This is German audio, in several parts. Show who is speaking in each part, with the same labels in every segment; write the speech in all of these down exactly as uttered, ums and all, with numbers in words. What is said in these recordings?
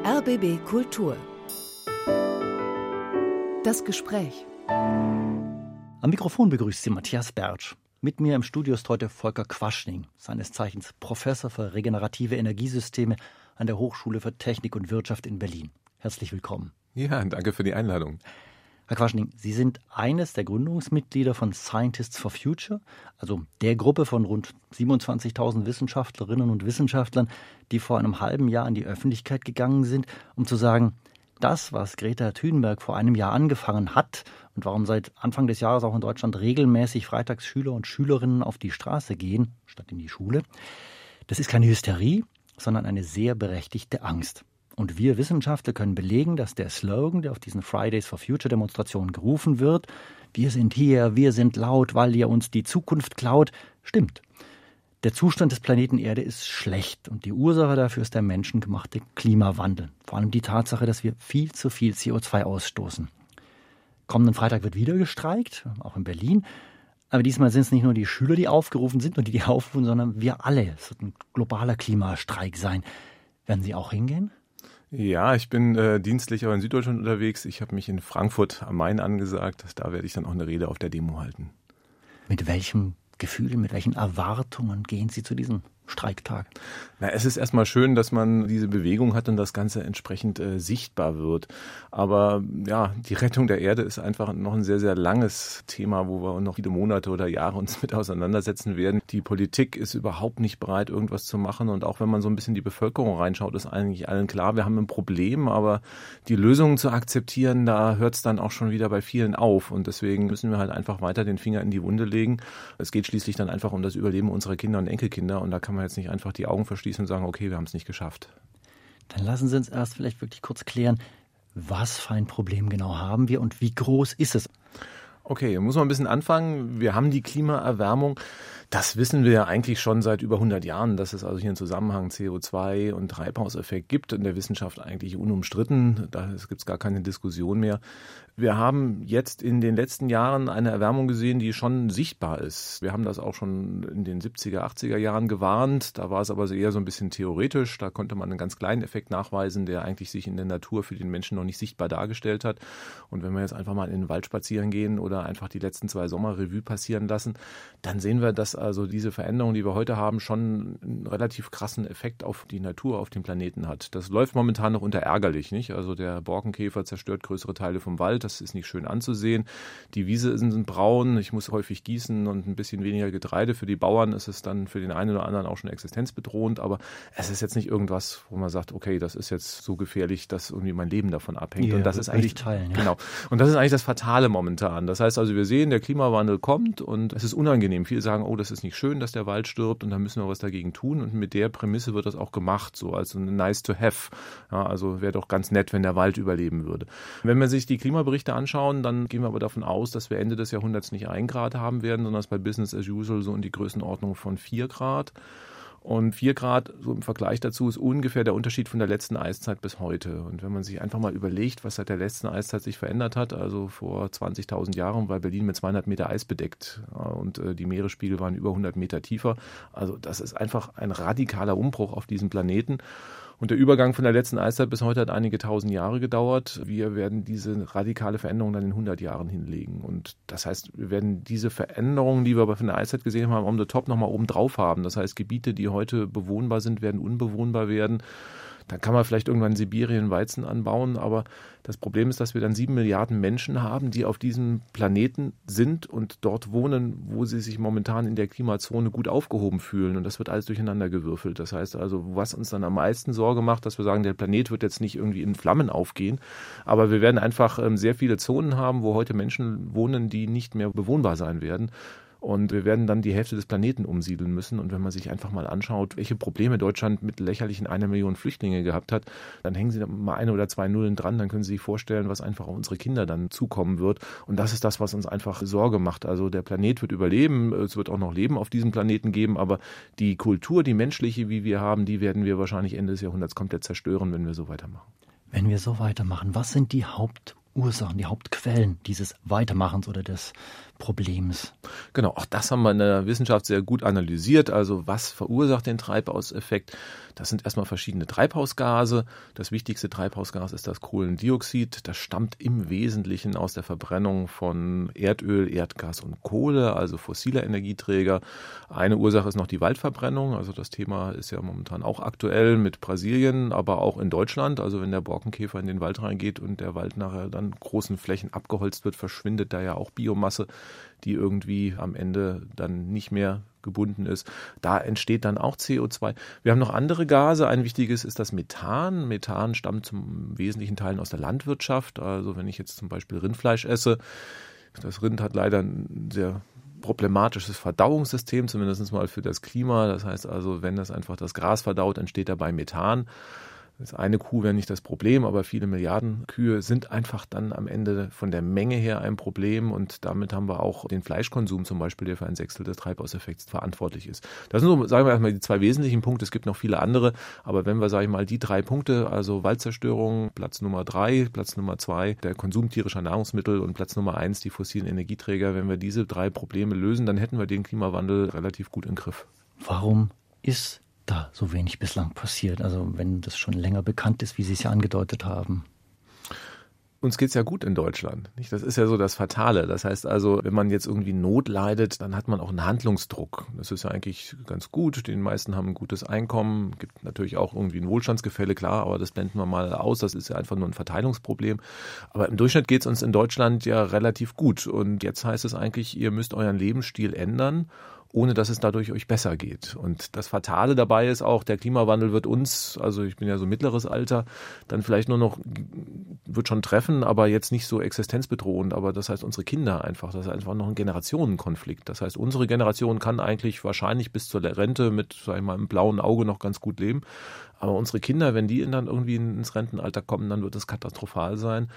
Speaker 1: R B B Kultur. Das Gespräch.
Speaker 2: Am Mikrofon begrüßt Sie Matthias Bertsch. Mit mir im Studio ist heute Volker Quaschning, seines Zeichens Professor für regenerative Energiesysteme an der Hochschule für Technik und Wirtschaft in Berlin. Herzlich willkommen.
Speaker 3: Ja, danke für die Einladung.
Speaker 2: Herr Quaschning, Sie sind eines der Gründungsmitglieder von Scientists for Future, also der Gruppe von rund siebenundzwanzigtausend Wissenschaftlerinnen und Wissenschaftlern, die vor einem halben Jahr in die Öffentlichkeit gegangen sind, um zu sagen, das, was Greta Thunberg vor einem Jahr angefangen hat und warum seit Anfang des Jahres auch in Deutschland regelmäßig freitags Schüler und Schülerinnen auf die Straße gehen, statt in die Schule, das ist keine Hysterie, sondern eine sehr berechtigte Angst. Und wir Wissenschaftler können belegen, dass der Slogan, der auf diesen Fridays for Future Demonstrationen gerufen wird, wir sind hier, wir sind laut, weil ihr uns die Zukunft klaut, stimmt. Der Zustand des Planeten Erde ist schlecht und die Ursache dafür ist der menschengemachte Klimawandel. Vor allem die Tatsache, dass wir viel zu viel C O zwei ausstoßen. Kommenden Freitag wird wieder gestreikt, auch in Berlin. Aber diesmal sind es nicht nur die Schüler, die aufgerufen sind und die, die aufrufen, sondern wir alle. Es wird ein globaler Klimastreik sein. Werden Sie auch hingehen?
Speaker 3: Ja, ich bin äh, dienstlich auch in Süddeutschland unterwegs. Ich habe mich in Frankfurt am Main angesagt. Da werde ich dann auch eine Rede auf der Demo halten.
Speaker 2: Mit welchem Gefühl, mit welchen Erwartungen gehen Sie zu diesem Streiktag?
Speaker 3: Na, es ist erstmal schön, dass man diese Bewegung hat und das Ganze entsprechend äh, sichtbar wird. Aber ja, die Rettung der Erde ist einfach noch ein sehr, sehr langes Thema, wo wir noch viele Monate oder Jahre uns mit auseinandersetzen werden. Die Politik ist überhaupt nicht bereit, irgendwas zu machen. Und auch wenn man so ein bisschen die Bevölkerung reinschaut, ist eigentlich allen klar, wir haben ein Problem. Aber die Lösungen zu akzeptieren, da hört es dann auch schon wieder bei vielen auf. Und deswegen müssen wir halt einfach weiter den Finger in die Wunde legen. Es geht schließlich dann einfach um das Überleben unserer Kinder und Enkelkinder. Und da kann man jetzt nicht einfach die Augen verschließen und sagen, okay, wir haben es nicht geschafft.
Speaker 2: Dann lassen Sie uns erst vielleicht wirklich kurz klären, was für ein Problem genau haben wir und wie groß ist es?
Speaker 3: Okay, muss man ein bisschen anfangen. Wir haben die Klimaerwärmung. Das wissen wir ja eigentlich schon seit über hundert Jahren, dass es also hier einen Zusammenhang C O zwei und Treibhauseffekt gibt. In der Wissenschaft eigentlich unumstritten. Da gibt es gar keine Diskussion mehr. Wir haben jetzt in den letzten Jahren eine Erwärmung gesehen, die schon sichtbar ist. Wir haben das auch schon in den siebziger, achtziger Jahren gewarnt. Da war es aber eher so ein bisschen theoretisch. Da konnte man einen ganz kleinen Effekt nachweisen, der eigentlich sich in der Natur für den Menschen noch nicht sichtbar dargestellt hat. Und wenn wir jetzt einfach mal in den Wald spazieren gehen oder einfach die letzten zwei Sommer Revue passieren lassen, dann sehen wir, dass also diese Veränderung, die wir heute haben, schon einen relativ krassen Effekt auf die Natur, auf den Planeten hat. Das läuft momentan noch unter ärgerlich, nicht? Also der Borkenkäfer zerstört größere Teile vom Wald. Das ist nicht schön anzusehen. Die Wiese sind braun. Ich muss häufig gießen und ein bisschen weniger Getreide. Für die Bauern ist es dann für den einen oder anderen auch schon existenzbedrohend. Aber es ist jetzt nicht irgendwas, wo man sagt, okay, das ist jetzt so gefährlich, dass irgendwie mein Leben davon abhängt.
Speaker 2: Ja,
Speaker 3: und das ist eigentlich
Speaker 2: teilen, ja.
Speaker 3: genau. Und das ist eigentlich das Fatale momentan. Das heißt also, wir sehen, der Klimawandel kommt und es ist unangenehm. Viele sagen, oh, das ist nicht schön, dass der Wald stirbt und da müssen wir was dagegen tun. Und mit der Prämisse wird das auch gemacht, so als nice to have. Ja, also wäre doch ganz nett, wenn der Wald überleben würde. Wenn man sich die Klimaberichte anschauen, dann gehen wir aber davon aus, dass wir Ende des Jahrhunderts nicht ein Grad haben werden, sondern es bei Business as usual so in die Größenordnung von vier Grad. Und vier Grad, so im Vergleich dazu, ist ungefähr der Unterschied von der letzten Eiszeit bis heute. Und wenn man sich einfach mal überlegt, was seit der letzten Eiszeit sich verändert hat, also vor zwanzigtausend Jahren war Berlin mit zweihundert Meter Eis bedeckt und die Meeresspiegel waren über hundert Meter tiefer. Also das ist einfach ein radikaler Umbruch auf diesem Planeten. Und der Übergang von der letzten Eiszeit bis heute hat einige tausend Jahre gedauert. Wir werden diese radikale Veränderung dann in hundert Jahren hinlegen. Und das heißt, wir werden diese Veränderungen, die wir aber von der Eiszeit gesehen haben, on the top nochmal oben drauf haben. Das heißt, Gebiete, die heute bewohnbar sind, werden unbewohnbar werden. Dann kann man vielleicht irgendwann in Sibirien Weizen anbauen, aber das Problem ist, dass wir dann sieben Milliarden Menschen haben, die auf diesem Planeten sind und dort wohnen, wo sie sich momentan in der Klimazone gut aufgehoben fühlen. Und das wird alles durcheinander gewürfelt. Das heißt also, was uns dann am meisten Sorge macht, dass wir sagen, der Planet wird jetzt nicht irgendwie in Flammen aufgehen, aber wir werden einfach sehr viele Zonen haben, wo heute Menschen wohnen, die nicht mehr bewohnbar sein werden. Und wir werden dann die Hälfte des Planeten umsiedeln müssen. Und wenn man sich einfach mal anschaut, welche Probleme Deutschland mit lächerlichen einer Million Flüchtlinge gehabt hat, dann hängen Sie da mal eine oder zwei Nullen dran. Dann können Sie sich vorstellen, was einfach auf unsere Kinder dann zukommen wird. Und das ist das, was uns einfach Sorge macht. Also der Planet wird überleben. Es wird auch noch Leben auf diesem Planeten geben. Aber die Kultur, die menschliche, wie wir haben, die werden wir wahrscheinlich Ende des Jahrhunderts komplett zerstören, wenn wir so weitermachen.
Speaker 2: Wenn wir so weitermachen, was sind die Hauptursachen, die Hauptquellen dieses Weitermachens oder des Problems.
Speaker 3: Genau, auch das haben wir in der Wissenschaft sehr gut analysiert. Also was verursacht den Treibhauseffekt? Das sind erstmal verschiedene Treibhausgase. Das wichtigste Treibhausgas ist das Kohlendioxid. Das stammt im Wesentlichen aus der Verbrennung von Erdöl, Erdgas und Kohle, also fossiler Energieträger. Eine Ursache ist noch die Waldverbrennung. Also das Thema ist ja momentan auch aktuell mit Brasilien, aber auch in Deutschland. Also wenn der Borkenkäfer in den Wald reingeht und der Wald nachher dann großen Flächen abgeholzt wird, verschwindet da ja auch Biomasse, die irgendwie am Ende dann nicht mehr gebunden ist. Da entsteht dann auch C O zwei. Wir haben noch andere Gase. Ein wichtiges ist das Methan. Methan stammt zum wesentlichen Teil aus der Landwirtschaft. Also wenn ich jetzt zum Beispiel Rindfleisch esse, das Rind hat leider ein sehr problematisches Verdauungssystem, zumindest mal für das Klima. Das heißt also, wenn das einfach das Gras verdaut, entsteht dabei Methan. Das eine Kuh wäre nicht das Problem, aber viele Milliarden Kühe sind einfach dann am Ende von der Menge her ein Problem und damit haben wir auch den Fleischkonsum zum Beispiel, der für ein Sechstel des Treibhauseffekts verantwortlich ist. Das sind so, sagen wir erstmal, die zwei wesentlichen Punkte. Es gibt noch viele andere, aber wenn wir, sage ich mal, die drei Punkte, also Waldzerstörung, Platz Nummer drei, Platz Nummer zwei, der Konsum tierischer Nahrungsmittel und Platz Nummer eins, die fossilen Energieträger, wenn wir diese drei Probleme lösen, dann hätten wir den Klimawandel relativ gut im Griff.
Speaker 2: Warum ist da so wenig bislang passiert? Also wenn das schon länger bekannt ist, wie Sie es ja angedeutet haben.
Speaker 3: Uns geht's ja gut in Deutschland, nicht? Das ist ja so das Fatale. Das heißt also, wenn man jetzt irgendwie Not leidet, dann hat man auch einen Handlungsdruck. Das ist ja eigentlich ganz gut. Die meisten haben ein gutes Einkommen. Gibt natürlich auch irgendwie ein Wohlstandsgefälle, klar, aber das blenden wir mal aus. Das ist ja einfach nur ein Verteilungsproblem. Aber im Durchschnitt geht's uns in Deutschland ja relativ gut. Und jetzt heißt es eigentlich, ihr müsst euren Lebensstil ändern, ohne dass es dadurch euch besser geht. Und das Fatale dabei ist auch, der Klimawandel wird uns, also ich bin ja so mittleres Alter, dann vielleicht nur noch, wird schon treffen, aber jetzt nicht so existenzbedrohend. Aber das heißt unsere Kinder einfach, das ist einfach noch ein Generationenkonflikt. Das heißt, unsere Generation kann eigentlich wahrscheinlich bis zur Rente mit, sag ich mal, einem blauen Auge noch ganz gut leben. Aber unsere Kinder, wenn die dann irgendwie ins Rentenalter kommen, dann wird es katastrophal sein.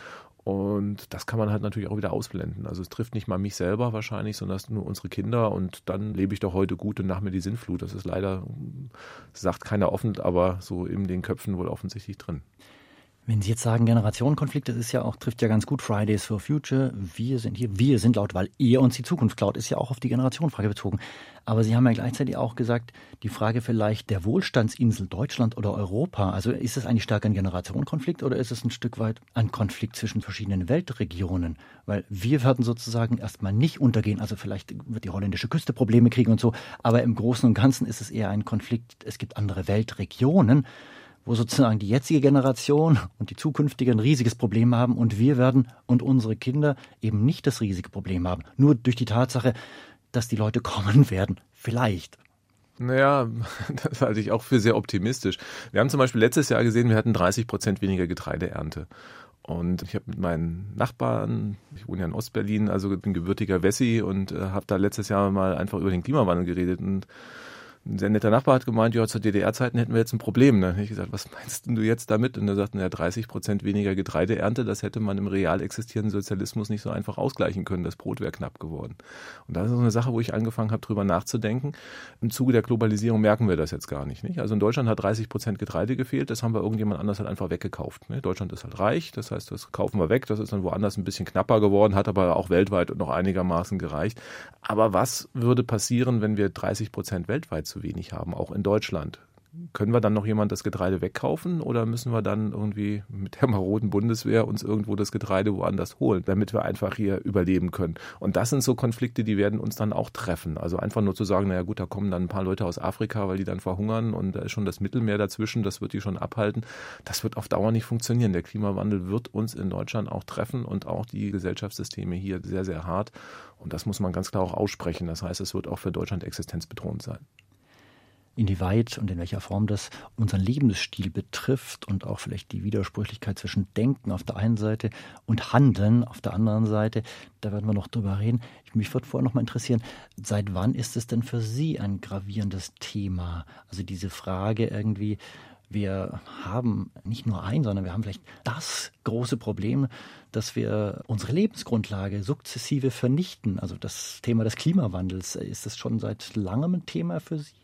Speaker 3: Und das kann man halt natürlich auch wieder ausblenden. Also es trifft nicht mal mich selber wahrscheinlich, sondern nur unsere Kinder. Und dann lebe ich doch heute gut und nach mir die Sinnflut. Das ist leider, das sagt keiner offen, aber so in den Köpfen wohl offensichtlich drin.
Speaker 2: Wenn Sie jetzt sagen Generationenkonflikt, das ist ja auch, trifft ja ganz gut Fridays for Future. Wir sind hier, wir sind laut, weil ihr uns die Zukunft klaut, ist ja auch auf die Generationenfrage bezogen. Aber Sie haben ja gleichzeitig auch gesagt, die Frage vielleicht der Wohlstandsinsel Deutschland oder Europa. Also ist es eigentlich stärker ein Generationenkonflikt oder ist es ein Stück weit ein Konflikt zwischen verschiedenen Weltregionen? Weil wir werden sozusagen erstmal nicht untergehen. Also vielleicht wird die holländische Küste Probleme kriegen und so. Aber im Großen und Ganzen ist es eher ein Konflikt. Es gibt andere Weltregionen, wo sozusagen die jetzige Generation und die zukünftige ein riesiges Problem haben und wir werden und unsere Kinder eben nicht das riesige Problem haben. Nur durch die Tatsache, dass die Leute kommen werden. Vielleicht.
Speaker 3: Naja, das halte ich auch für sehr optimistisch. Wir haben zum Beispiel letztes Jahr gesehen, wir hatten dreißig Prozent weniger Getreideernte. Und ich habe mit meinen Nachbarn, ich wohne ja in Ostberlin, also bin gebürtiger Wessi und äh, habe da letztes Jahr mal einfach über den Klimawandel geredet und ein sehr netter Nachbar hat gemeint, ja, zu D D R-Zeiten hätten wir jetzt ein Problem. Dann habe ich gesagt, was meinst denn du jetzt damit? Und er sagte, ja, dreißig Prozent weniger Getreideernte, das hätte man im real existierenden Sozialismus nicht so einfach ausgleichen können. Das Brot wäre knapp geworden. Und das ist so eine Sache, wo ich angefangen habe, drüber nachzudenken. Im Zuge der Globalisierung merken wir das jetzt gar nicht. nicht? Also in Deutschland hat dreißig Prozent Getreide gefehlt, das haben wir irgendjemand anders halt einfach weggekauft. Ne? Deutschland ist halt reich, das heißt, das kaufen wir weg. Das ist dann woanders ein bisschen knapper geworden, hat aber auch weltweit noch einigermaßen gereicht. Aber was würde passieren, wenn wir dreißig Prozent weltweit zu wenig haben, auch in Deutschland? Können wir dann noch jemand das Getreide wegkaufen oder müssen wir dann irgendwie mit der maroden Bundeswehr uns irgendwo das Getreide woanders holen, damit wir einfach hier überleben können? Und das sind so Konflikte, die werden uns dann auch treffen. Also einfach nur zu sagen, naja gut, da kommen dann ein paar Leute aus Afrika, weil die dann verhungern und da ist schon das Mittelmeer dazwischen, das wird die schon abhalten. Das wird auf Dauer nicht funktionieren. Der Klimawandel wird uns in Deutschland auch treffen und auch die Gesellschaftssysteme hier sehr, sehr hart. Und das muss man ganz klar auch aussprechen. Das heißt, es wird auch für Deutschland existenzbedrohend sein.
Speaker 2: Inwieweit und in welcher Form das unseren Lebensstil betrifft und auch vielleicht die Widersprüchlichkeit zwischen Denken auf der einen Seite und Handeln auf der anderen Seite, da werden wir noch drüber reden. Mich würde vorher noch mal interessieren, seit wann ist es denn für Sie ein gravierendes Thema? Also diese Frage irgendwie, wir haben nicht nur ein, sondern wir haben vielleicht das große Problem, dass wir unsere Lebensgrundlage sukzessive vernichten. Also das Thema des Klimawandels, ist das schon seit langem ein Thema für Sie?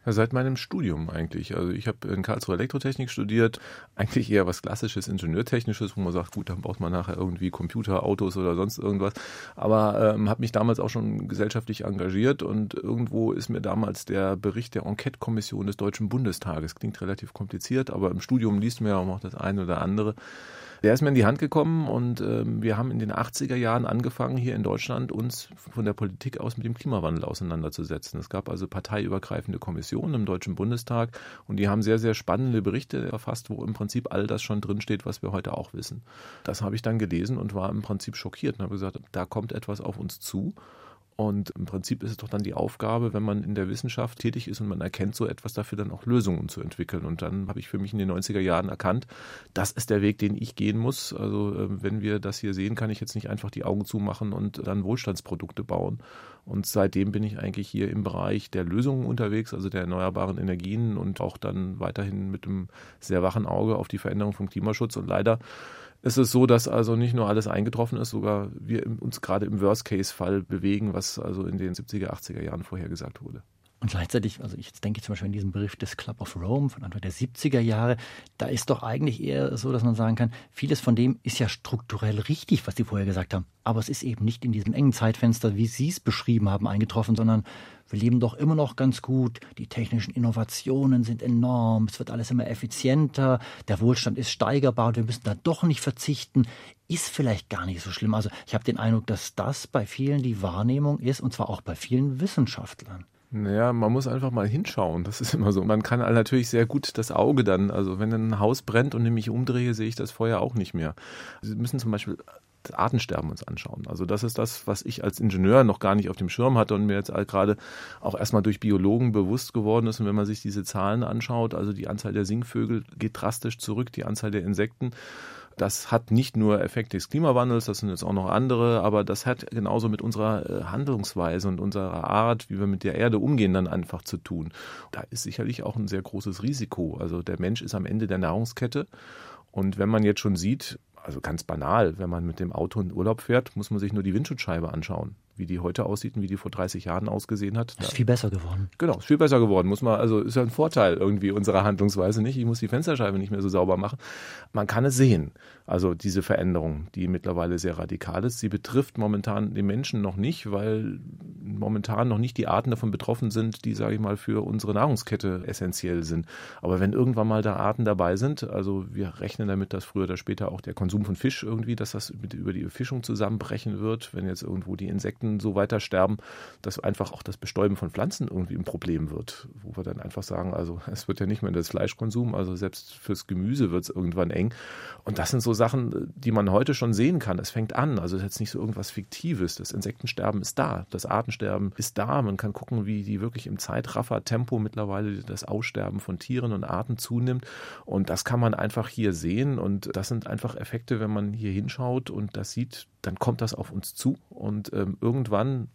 Speaker 3: Ja, seit meinem Studium eigentlich. Also ich habe in Karlsruhe Elektrotechnik studiert, eigentlich eher was Klassisches, Ingenieurtechnisches, wo man sagt, gut, dann braucht man nachher irgendwie Computer, Autos oder sonst irgendwas. Aber ähm, habe mich damals auch schon gesellschaftlich engagiert und irgendwo ist mir damals der Bericht der Enquete-Kommission des Deutschen Bundestages, klingt relativ kompliziert, aber im Studium liest man ja auch das eine oder andere. Der ist mir in die Hand gekommen und ähm, wir haben in den achtziger Jahren angefangen, hier in Deutschland uns von der Politik aus mit dem Klimawandel auseinanderzusetzen. Es gab also parteiübergreifende Kommissionen im Deutschen Bundestag und die haben sehr, sehr spannende Berichte verfasst, wo im Prinzip all das schon drinsteht, was wir heute auch wissen. Das habe ich dann gelesen und war im Prinzip schockiert und habe gesagt, da kommt etwas auf uns zu. Und im Prinzip ist es doch dann die Aufgabe, wenn man in der Wissenschaft tätig ist und man erkennt so etwas, dafür dann auch Lösungen zu entwickeln. Und dann habe ich für mich in den neunziger Jahren erkannt, das ist der Weg, den ich gehen muss. Also wenn wir das hier sehen, kann ich jetzt nicht einfach die Augen zumachen und dann Wohlstandsprodukte bauen. Und seitdem bin ich eigentlich hier im Bereich der Lösungen unterwegs, also der erneuerbaren Energien und auch dann weiterhin mit einem sehr wachen Auge auf die Veränderung vom Klimaschutz. Und leider ist es so, dass also nicht nur alles eingetroffen ist, sogar wir uns gerade im Worst-Case-Fall bewegen, was also in den siebziger, achtziger Jahren vorhergesagt wurde.
Speaker 2: Und gleichzeitig, also ich jetzt denke zum Beispiel an diesen Bericht des Club of Rome von Anfang der siebziger Jahre, da ist doch eigentlich eher so, dass man sagen kann, vieles von dem ist ja strukturell richtig, was Sie vorher gesagt haben. Aber es ist eben nicht in diesem engen Zeitfenster, wie Sie es beschrieben haben, eingetroffen, sondern wir leben doch immer noch ganz gut. Die technischen Innovationen sind enorm. Es wird alles immer effizienter. Der Wohlstand ist steigerbar und wir müssen da doch nicht verzichten. Ist vielleicht gar nicht so schlimm. Also ich habe den Eindruck, dass das bei vielen die Wahrnehmung ist und zwar auch bei vielen Wissenschaftlern.
Speaker 3: Naja, man muss einfach mal hinschauen. Das ist immer so. Man kann natürlich sehr gut das Auge dann, also wenn ein Haus brennt und ich mich umdrehe, sehe ich das Feuer auch nicht mehr. Sie müssen zum Beispiel das Artensterben uns anschauen. Also das ist das, was ich als Ingenieur noch gar nicht auf dem Schirm hatte und mir jetzt gerade auch erstmal durch Biologen bewusst geworden ist. Und wenn man sich diese Zahlen anschaut, also die Anzahl der Singvögel geht drastisch zurück, die Anzahl der Insekten. Das hat nicht nur Effekte des Klimawandels, das sind jetzt auch noch andere, aber das hat genauso mit unserer Handlungsweise und unserer Art, wie wir mit der Erde umgehen, dann einfach zu tun. Da ist sicherlich auch ein sehr großes Risiko. Also der Mensch ist am Ende der Nahrungskette und wenn man jetzt schon sieht, also ganz banal, wenn man mit dem Auto in Urlaub fährt, muss man sich nur die Windschutzscheibe anschauen, wie die heute aussieht und wie die vor dreißig Jahren ausgesehen hat.
Speaker 2: Das ist viel besser geworden.
Speaker 3: Genau, ist viel besser geworden. Muss man, also ist ja ein Vorteil irgendwie unserer Handlungsweise nicht. Ich muss die Fensterscheibe nicht mehr so sauber machen. Man kann es sehen. Also diese Veränderung, die mittlerweile sehr radikal ist, sie betrifft momentan den Menschen noch nicht, weil momentan noch nicht die Arten davon betroffen sind, die, sage ich mal, für unsere Nahrungskette essentiell sind. Aber wenn irgendwann mal da Arten dabei sind, also wir rechnen damit, dass früher oder später auch der Konsum von Fisch irgendwie, dass das über die Fischung zusammenbrechen wird, wenn jetzt irgendwo die Insekten so weiter sterben, dass einfach auch das Bestäuben von Pflanzen irgendwie ein Problem wird, wo wir dann einfach sagen, also es wird ja nicht mehr das Fleischkonsum, also selbst fürs Gemüse wird es irgendwann eng. Und das sind so Sachen, die man heute schon sehen kann. Es fängt an, also es ist jetzt nicht so irgendwas Fiktives. Das Insektensterben ist da, das Artensterben ist da. Man kann gucken, wie die wirklich im Zeitraffer-Tempo mittlerweile das Aussterben von Tieren und Arten zunimmt. Und das kann man einfach hier sehen. Und das sind einfach Effekte, wenn man hier hinschaut und das sieht, dann kommt das auf uns zu. Und ähm, irgendwann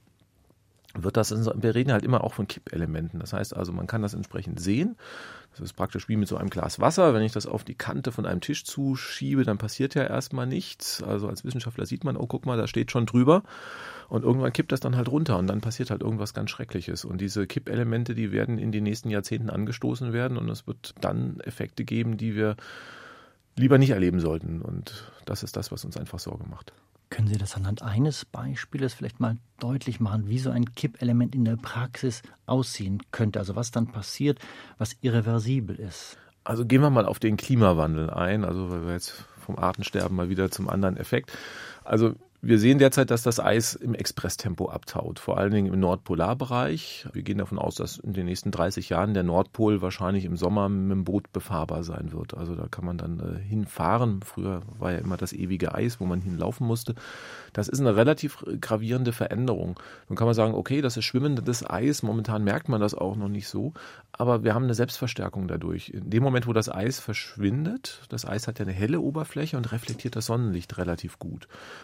Speaker 3: wird das, wir reden halt immer auch von Kippelementen. Das heißt also, man kann das entsprechend sehen. Das ist praktisch wie mit so einem Glas Wasser. Wenn ich das auf die Kante von einem Tisch zuschiebe, dann passiert ja erstmal nichts. Also als Wissenschaftler sieht man, oh, guck mal, da steht schon drüber. Und irgendwann kippt das dann halt runter und dann passiert halt irgendwas ganz Schreckliches. Und diese Kippelemente, die werden in den nächsten Jahrzehnten angestoßen werden und es wird dann Effekte geben, die wir lieber nicht erleben sollten. Und das ist das, was uns einfach Sorge macht.
Speaker 2: Können Sie das anhand eines Beispieles vielleicht mal deutlich machen, wie so ein Kippelement in der Praxis aussehen könnte? Also was dann passiert, was irreversibel ist?
Speaker 3: Also gehen wir mal auf den Klimawandel ein, also weil wir jetzt vom Artensterben mal wieder zum anderen Effekt. Also wir sehen derzeit, dass das Eis im Expresstempo abtaut, vor allen Dingen im Nordpolarbereich. Wir gehen davon aus, dass in den nächsten dreißig Jahren der Nordpol wahrscheinlich im Sommer mit dem Boot befahrbar sein wird. Also da kann man dann äh, hinfahren. Früher war ja immer das ewige Eis, wo man hinlaufen musste. Das ist eine relativ gravierende Veränderung. Nun kann man sagen, okay, das ist schwimmendes Eis. Momentan merkt man das auch noch nicht so. Aber wir haben eine Selbstverstärkung dadurch. In dem Moment, wo das Eis verschwindet, das Eis hat ja eine helle Oberfläche und reflektiert das Sonnenlicht relativ gut. Nun haben wir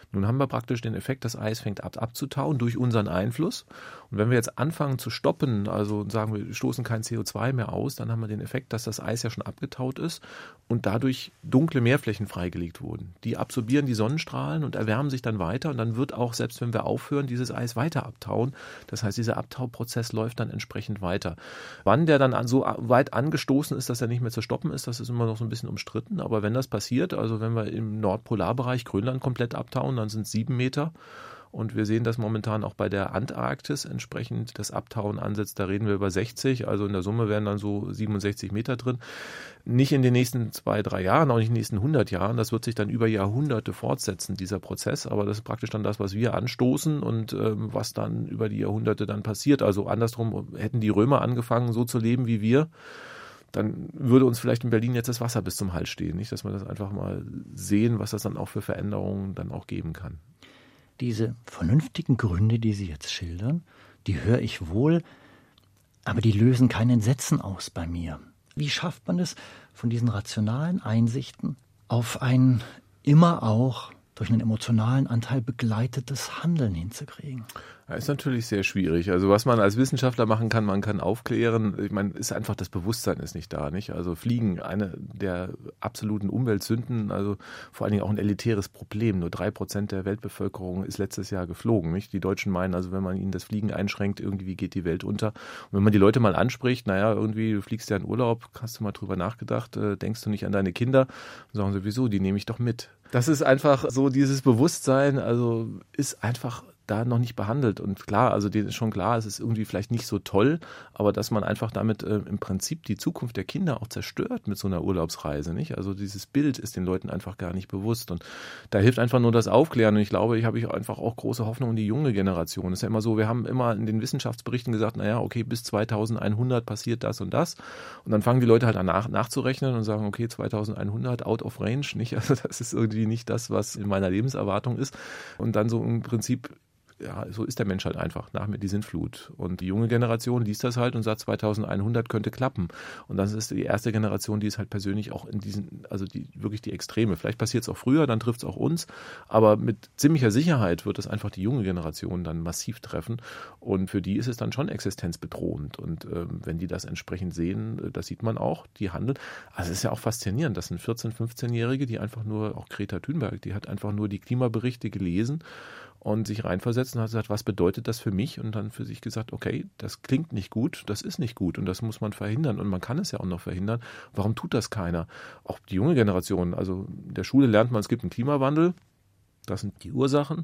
Speaker 3: praktisch den Effekt, das Eis fängt ab, abzutauen durch unseren Einfluss. Und wenn wir jetzt anfangen zu stoppen, also sagen wir, stoßen kein C O zwei mehr aus, dann haben wir den Effekt, dass das Eis ja schon abgetaut ist und dadurch dunkle Meerflächen freigelegt wurden. Die absorbieren die Sonnenstrahlen und erwärmen sich dann weiter und dann wird auch, selbst wenn wir aufhören, dieses Eis weiter abtauen. Das heißt, dieser Abtauprozess läuft dann entsprechend weiter. Wann der dann so weit angestoßen ist, dass er nicht mehr zu stoppen ist, das ist immer noch so ein bisschen umstritten. Aber wenn das passiert, also wenn wir im Nordpolarbereich Grönland komplett abtauen, dann sind es sieben Meter. Und wir sehen das momentan auch bei der Antarktis entsprechend das Abtauen ansetzt. Da reden wir über sechzig, also in der Summe wären dann so siebenundsechzig Meter drin. Nicht in den nächsten zwei, drei Jahren, auch nicht in den nächsten hundert Jahren. Das wird sich dann über Jahrhunderte fortsetzen, dieser Prozess. Aber das ist praktisch dann das, was wir anstoßen und ähm, was dann über die Jahrhunderte dann passiert. Also andersrum, hätten die Römer angefangen, so zu leben wie wir, dann würde uns vielleicht in Berlin jetzt das Wasser bis zum Hals stehen. Nicht, dass wir das einfach mal sehen, was das dann auch für Veränderungen dann auch geben kann.
Speaker 2: Diese vernünftigen Gründe, die Sie jetzt schildern, die höre ich wohl, aber die lösen kein Entsetzen aus bei mir. Wie schafft man es, von diesen rationalen Einsichten auf ein immer auch durch einen emotionalen Anteil begleitetes Handeln hinzukriegen?
Speaker 3: Ja, ist natürlich sehr schwierig. Also was man als Wissenschaftler machen kann, man kann aufklären. Ich meine, ist einfach, das Bewusstsein ist nicht da, nicht? Also Fliegen, eine der absoluten Umweltsünden, also vor allen Dingen auch ein elitäres Problem. Nur drei Prozent der Weltbevölkerung ist letztes Jahr geflogen, nicht? Die Deutschen meinen, also wenn man ihnen das Fliegen einschränkt, irgendwie geht die Welt unter. Und wenn man die Leute mal anspricht, naja, irgendwie, du fliegst ja in Urlaub, hast du mal drüber nachgedacht, äh, denkst du nicht an deine Kinder? Und sagen sie, wieso, die nehme ich doch mit. Das ist einfach so, dieses Bewusstsein, also ist einfach da noch nicht behandelt. Und klar, also denen ist schon klar, es ist irgendwie vielleicht nicht so toll, aber dass man einfach damit äh, im Prinzip die Zukunft der Kinder auch zerstört mit so einer Urlaubsreise, nicht? Also dieses Bild ist den Leuten einfach gar nicht bewusst. Und da hilft einfach nur das Aufklären. Und ich glaube, ich habe ich einfach auch große Hoffnung in die junge Generation. Es ist ja immer so, wir haben immer in den Wissenschaftsberichten gesagt, naja, okay, bis zweitausendeinhundert passiert das und das. Und dann fangen die Leute halt an nach, nachzurechnen und sagen, okay, zweitausendeinhundert, out of range, nicht? Also das ist irgendwie nicht das, was in meiner Lebenserwartung ist. Und dann so im Prinzip, ja, so ist der Mensch halt einfach, nach mir die Sintflut. Und die junge Generation liest das halt und sagt, zweitausendeinhundert könnte klappen. Und das ist die erste Generation, die ist halt persönlich auch in diesen, also die wirklich die Extreme. Vielleicht passiert es auch früher, dann trifft es auch uns, aber mit ziemlicher Sicherheit wird es einfach die junge Generation dann massiv treffen. Und für die ist es dann schon existenzbedrohend. Und ähm, wenn die das entsprechend sehen, das sieht man auch, die handeln. Also es ist ja auch faszinierend, das sind vierzehn-, fünfzehnjährige, die einfach nur, auch Greta Thunberg, die hat einfach nur die Klimaberichte gelesen und sich reinversetzt und hat gesagt, was bedeutet das für mich? Und dann für sich gesagt, okay, das klingt nicht gut, das ist nicht gut und das muss man verhindern. Und man kann es ja auch noch verhindern. Warum tut das keiner? Auch die junge Generation, also in der Schule lernt man, es gibt einen Klimawandel, das sind die Ursachen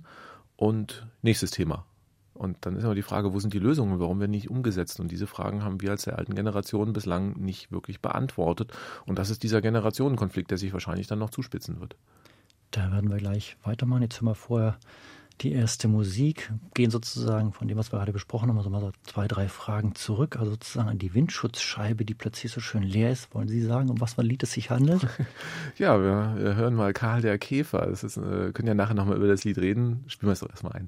Speaker 3: und nächstes Thema. Und dann ist immer die Frage, wo sind die Lösungen, warum werden nicht umgesetzt? Und diese Fragen haben wir als der alten Generation bislang nicht wirklich beantwortet. Und das ist dieser Generationenkonflikt, der sich wahrscheinlich dann noch zuspitzen wird.
Speaker 2: Da werden wir gleich weitermachen. Jetzt hören wir vorher die erste Musik, gehen sozusagen von dem, was wir gerade besprochen haben, also mal so zwei, drei Fragen zurück, also sozusagen an die Windschutzscheibe, die plötzlich so schön leer ist. Wollen Sie sagen, um was für ein Lied es sich handelt?
Speaker 3: Ja, wir, wir hören mal Karl der Käfer. Das ist, äh, können ja nachher nochmal über das Lied reden. Spielen wir es doch erstmal ein.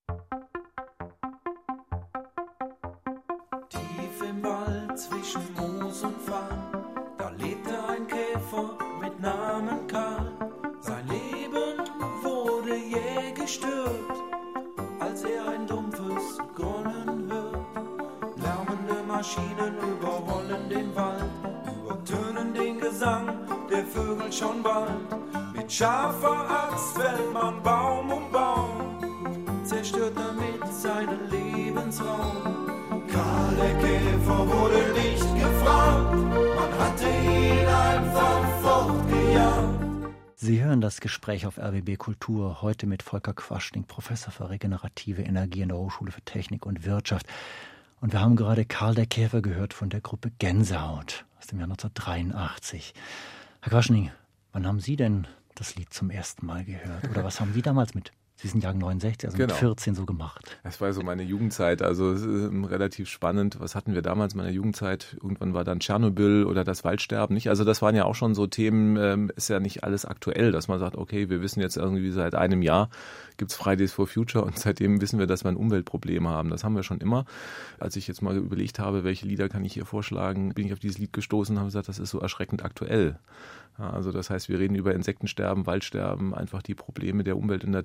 Speaker 4: Tief im Wald zwischen Moos und Farn, da lebte ein Käfer mit Namen Karl. Sein Leben wurde jäh gestört, als er ein dumpfes Grollen hört. Lärmende Maschinen überrollen den Wald, übertönen den Gesang der Vögel schon bald. Mit scharfer Axt fällt man Baum um Baum, zerstört damit seinen Lebensraum. Karl der Käfer wurde nicht gefragt, man hatte ihn einfach fortgejagt.
Speaker 2: Sie hören das Gespräch auf R B B Kultur, heute mit Volker Quaschning, Professor für regenerative Energie an der Hochschule für Technik und Wirtschaft. Und wir haben gerade Karl der Käfer gehört von der Gruppe Gänsehaut aus dem Jahr neunzehnhundertdreiundachtzig. Herr Quaschning, wann haben Sie denn das Lied zum ersten Mal gehört? Oder was haben Sie damals mit, Sie sind Jahrgang neunundsechzig, also genau, mit vierzehn so gemacht?
Speaker 3: Das war so meine Jugendzeit, also es ist relativ spannend. Was hatten wir damals in meiner Jugendzeit? Irgendwann war dann Tschernobyl oder das Waldsterben, nicht? Also das waren ja auch schon so Themen, ähm, ist ja nicht alles aktuell, dass man sagt, okay, wir wissen jetzt irgendwie seit einem Jahr gibt es Fridays for Future und seitdem wissen wir, dass wir ein Umweltproblem haben. Das haben wir schon immer. Als ich jetzt mal überlegt habe, welche Lieder kann ich hier vorschlagen, bin ich auf dieses Lied gestoßen und habe gesagt, das ist so erschreckend aktuell. Ja, also das heißt, wir reden über Insektensterben, Waldsterben, einfach die Probleme der Umwelt- und Naturzerstörung